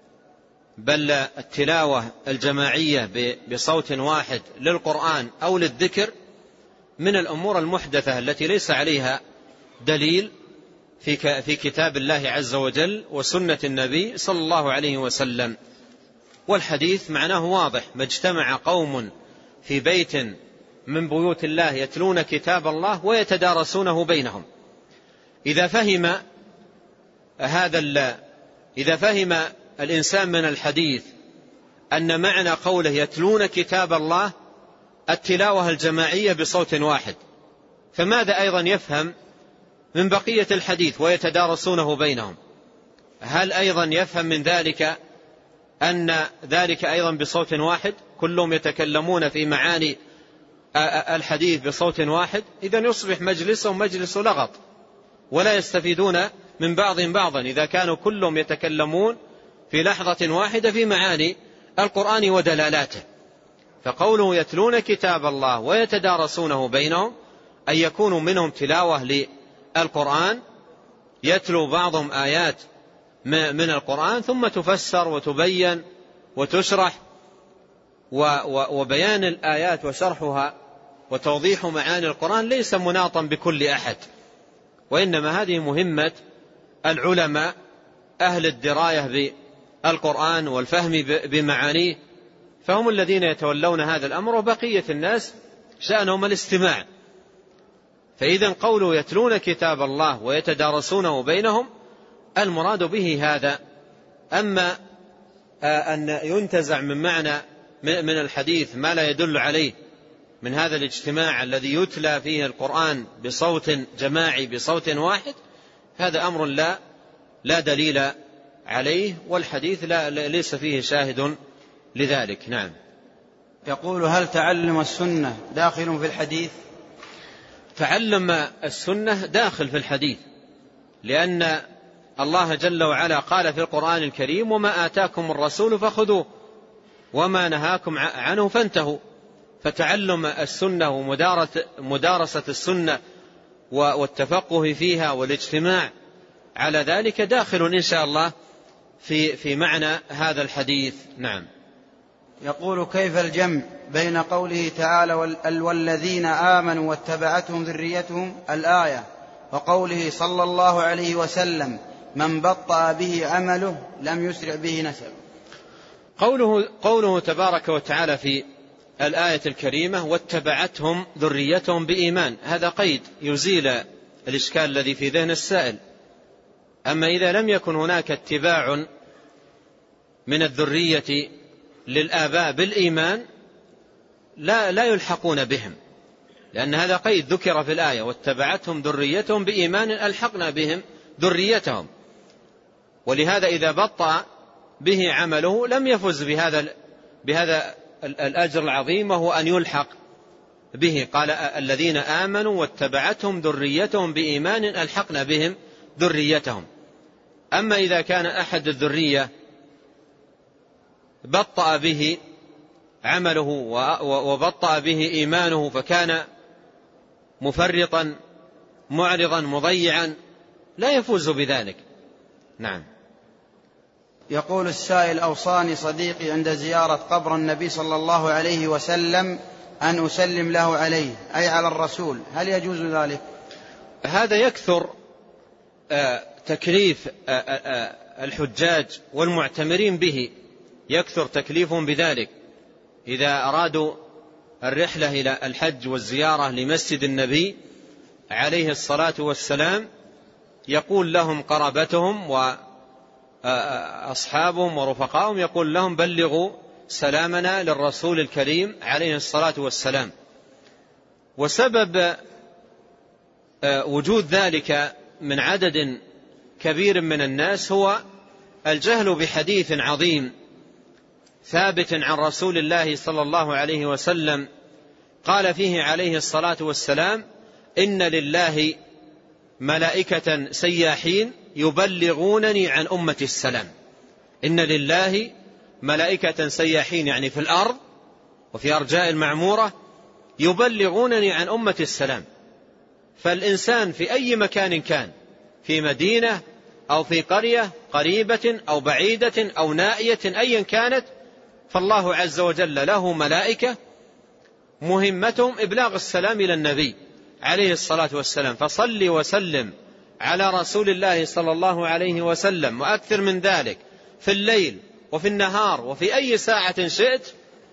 بل التلاوة الجماعية بصوت واحد للقرآن أو للذكر من الأمور المحدثة التي ليس عليها دليل في كتاب الله عز وجل وسنة النبي صلى الله عليه وسلم. والحديث معناه واضح: ما اجتمع قوم في بيت من بيوت الله يتلون كتاب الله ويتدارسونه بينهم. إذا فهم الإنسان من الحديث أن معنى قوله يتلون كتاب الله التلاوة الجماعية بصوت واحد، فماذا أيضا يفهم من بقية الحديث ويتدارسونه بينهم؟ هل أيضا يفهم من ذلك أن ذلك أيضا بصوت واحد، كلهم يتكلمون في معاني الحديث بصوت واحد؟ إذن يصبح مجلسهم مجلس لغط، ولا يستفيدون من بعضهم بعضا إذا كانوا كلهم يتكلمون في لحظة واحدة في معاني القرآن ودلالاته. فقوله يتلون كتاب الله ويتدارسونه بينهم أن يكونوا منهم تلاوة للقرآن، يتلو بعضهم آيات من القرآن ثم تفسر وتبين وتشرح، وبيان الآيات وشرحها وتوضيح معاني القرآن ليس مناطا بكل أحد، وإنما هذه مهمة العلماء أهل الدراية بالقرآن والفهم بمعانيه، فهم الذين يتولون هذا الأمر، وبقية الناس شأنهم الاستماع. فإذا قوله يتلون كتاب الله ويتدارسونه بينهم المراد به هذا. أما أن ينتزع من معنى من الحديث ما لا يدل عليه من هذا الاجتماع الذي يتلى فيه القرآن بصوت جماعي بصوت واحد، هذا أمر لا دليل عليه، والحديث ليس فيه شاهد لذلك. نعم. يقول: هل تعلم السنة داخل في الحديث؟ تعلم السنة داخل في الحديث، لأن الله جل وعلا قال في القرآن الكريم: وما آتاكم الرسول فخذوه وما نهاكم عنه فانتهوا. فتعلم السنة ومدارسة السنة والتفقه فيها والاجتماع على ذلك داخل إن شاء الله في معنى هذا الحديث. نعم. يقول: كيف الجمع بين قوله تعالى والذين آمنوا واتبعتهم ذريتهم الآية وقوله صلى الله عليه وسلم: من بطأ به عمله لم يسرع به نسبه؟ قوله تبارك وتعالى في الآية الكريمة: واتبعتهم ذريتهم بإيمان، هذا قيد يزيل الإشكال الذي في ذهن السائل. أما إذا لم يكن هناك اتباع من الذرية للآباء بالإيمان لا يلحقون بهم، لأن هذا قيد ذكر في الآية: واتبعتهم ذريتهم بإيمان ألحقنا بهم ذريتهم. ولهذا إذا بطأ به عمله لم يفز بهذا الأجر العظيم، وهو أن يلحق به. قال: الذين آمنوا واتبعتهم ذريتهم بإيمان ألحقنا بهم ذريتهم. أما إذا كان أحد الذرية بطأ به عمله وبطأ به إيمانه فكان مفرطا معرضا مضيعا لا يفوز بذلك. نعم. يقول السائل: أوصاني صديقي عند زيارة قبر النبي صلى الله عليه وسلم أن أسلم له عليه، أي على الرسول، هل يجوز ذلك؟ هذا يكثر تكليف الحجاج والمعتمرين به، يكثر تكليفهم بذلك. إذا أرادوا الرحلة إلى الحج والزيارة لمسجد النبي عليه الصلاة والسلام يقول لهم قرابتهم وأصحابهم ورفقائهم، يقول لهم: بلغوا سلامنا للرسول الكريم عليه الصلاة والسلام. وسبب وجود ذلك من عدد كبير من الناس هو الجهل بحديث عظيم ثابت عن رسول الله صلى الله عليه وسلم قال فيه عليه الصلاة والسلام: إن لله ملائكة سياحين يبلغونني عن أمة السلام. إن لله ملائكة سياحين، يعني في الأرض وفي أرجاء المعمورة، يبلغونني عن أمة السلام. فالإنسان في أي مكان كان، في مدينة أو في قرية قريبة أو بعيدة أو نائية أيا كانت، فالله عز وجل له ملائكة مهمتهم إبلاغ السلام إلى النبي عليه الصلاة والسلام. فصل وسلم على رسول الله صلى الله عليه وسلم وأكثر من ذلك في الليل وفي النهار وفي أي ساعة شئت،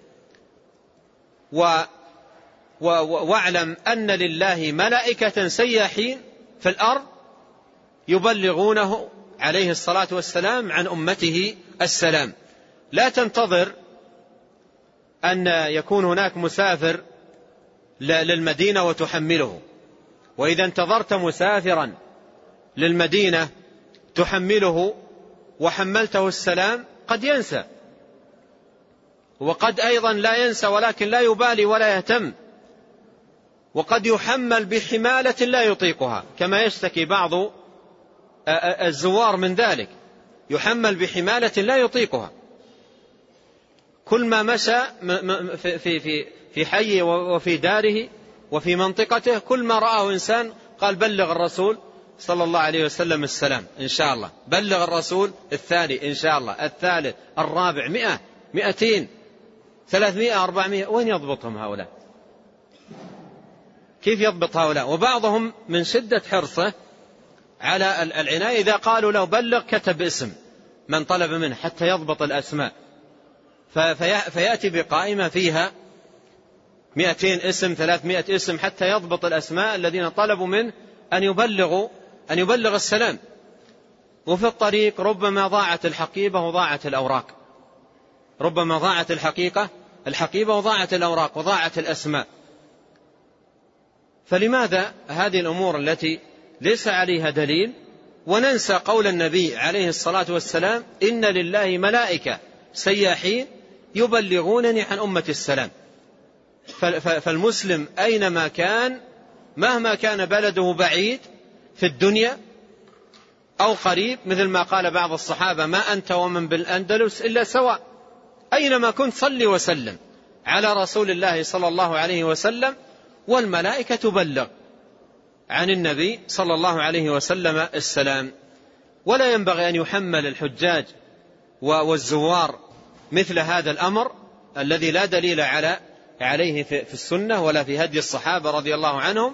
واعلم أن لله ملائكة سياحين في الأرض يبلغونه عليه الصلاة والسلام عن أمته السلام. لا تنتظر أن يكون هناك مسافر للمدينة وتحمله، وإذا انتظرت مسافرا للمدينة تحمله وحملته السلام قد ينسى، وقد أيضا لا ينسى ولكن لا يبالي ولا يهتم، وقد يحمل بحمالة لا يطيقها، كما يشتكي بعض الزوار من ذلك، يحمل بحمالة لا يطيقها. كل ما مشى في حي وفي داره وفي منطقته، كل ما رآه إنسان قال بلغ الرسول صلى الله عليه وسلم السلام إن شاء الله، بلغ الرسول الثاني إن شاء الله، الثالث، الرابع، 100، 200، 300، 400. وين يضبطهم هؤلاء؟ كيف يضبط هؤلاء؟ وبعضهم من شدة حرصه على العناية إذا قالوا له بلغ كتب اسم من طلب منه حتى يضبط الأسماء، فيأتي بقائمة فيها 200 اسم، 300 اسم، حتى يضبط الأسماء الذين طلبوا منه أن يبلغ السلام. وفي الطريق ربما ضاعت الحقيبة وضاعت الأوراق، ربما ضاعت الحقيبة وضاعت الأوراق وضاعت الأسماء. فلماذا هذه الأمور التي ليس عليها دليل، وننسى قول النبي عليه الصلاة والسلام إن لله ملائكة سياحين يبلغونني عن أمة السلام. فالمسلم أينما كان، مهما كان بلده بعيد في الدنيا أو قريب، مثل ما قال بعض الصحابة ما أنت ومن بالأندلس إلا سواء، أينما كنت صلي وسلم على رسول الله صلى الله عليه وسلم، والملائكة تبلغ عن النبي صلى الله عليه وسلم السلام. ولا ينبغي أن يحمل الحجاج والزوار مثل هذا الأمر الذي لا دليل عليه في السنة ولا في هدي الصحابة رضي الله عنهم.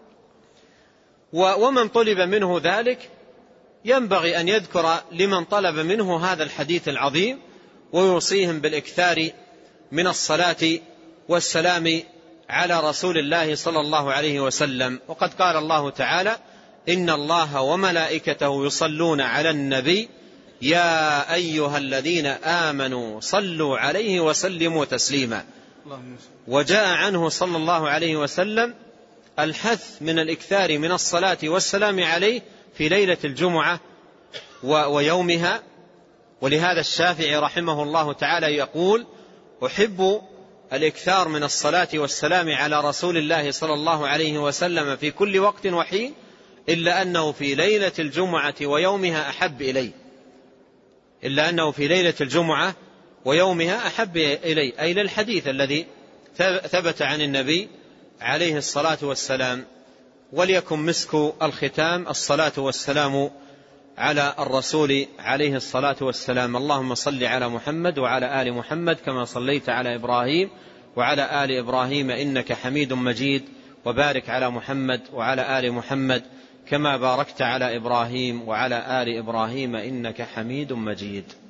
ومن طلب منه ذلك ينبغي أن يذكر لمن طلب منه هذا الحديث العظيم، ويوصيهم بالإكثار من الصلاة والسلام على رسول الله صلى الله عليه وسلم. وقد قال الله تعالى إن الله وملائكته يصلون على النبي يا أيها الذين آمنوا صلوا عليه وسلموا تسليما. وجاء عنه صلى الله عليه وسلم الحث من الإكثار من الصلاة والسلام عليه في ليلة الجمعة ويومها. ولهذا الشافعي رحمه الله تعالى يقول أحب الإكثار من الصلاة والسلام على رسول الله صلى الله عليه وسلم في كل وقت وحين، إلا أنه في ليلة الجمعة ويومها أحب إلي، إلا أنه في ليلة الجمعة ويومها أحب إلي، أي للحديث الذي ثبت عن النبي عليه الصلاة والسلام. وليكن مسك الختام الصلاة والسلام على الرسول عليه الصلاة والسلام. اللهم صل على محمد وعلى آل محمد كما صليت على إبراهيم وعلى آل إبراهيم إنك حميد مجيد، وبارك على محمد وعلى آل محمد كما باركت على إبراهيم وعلى آل إبراهيم إنك حميد مجيد.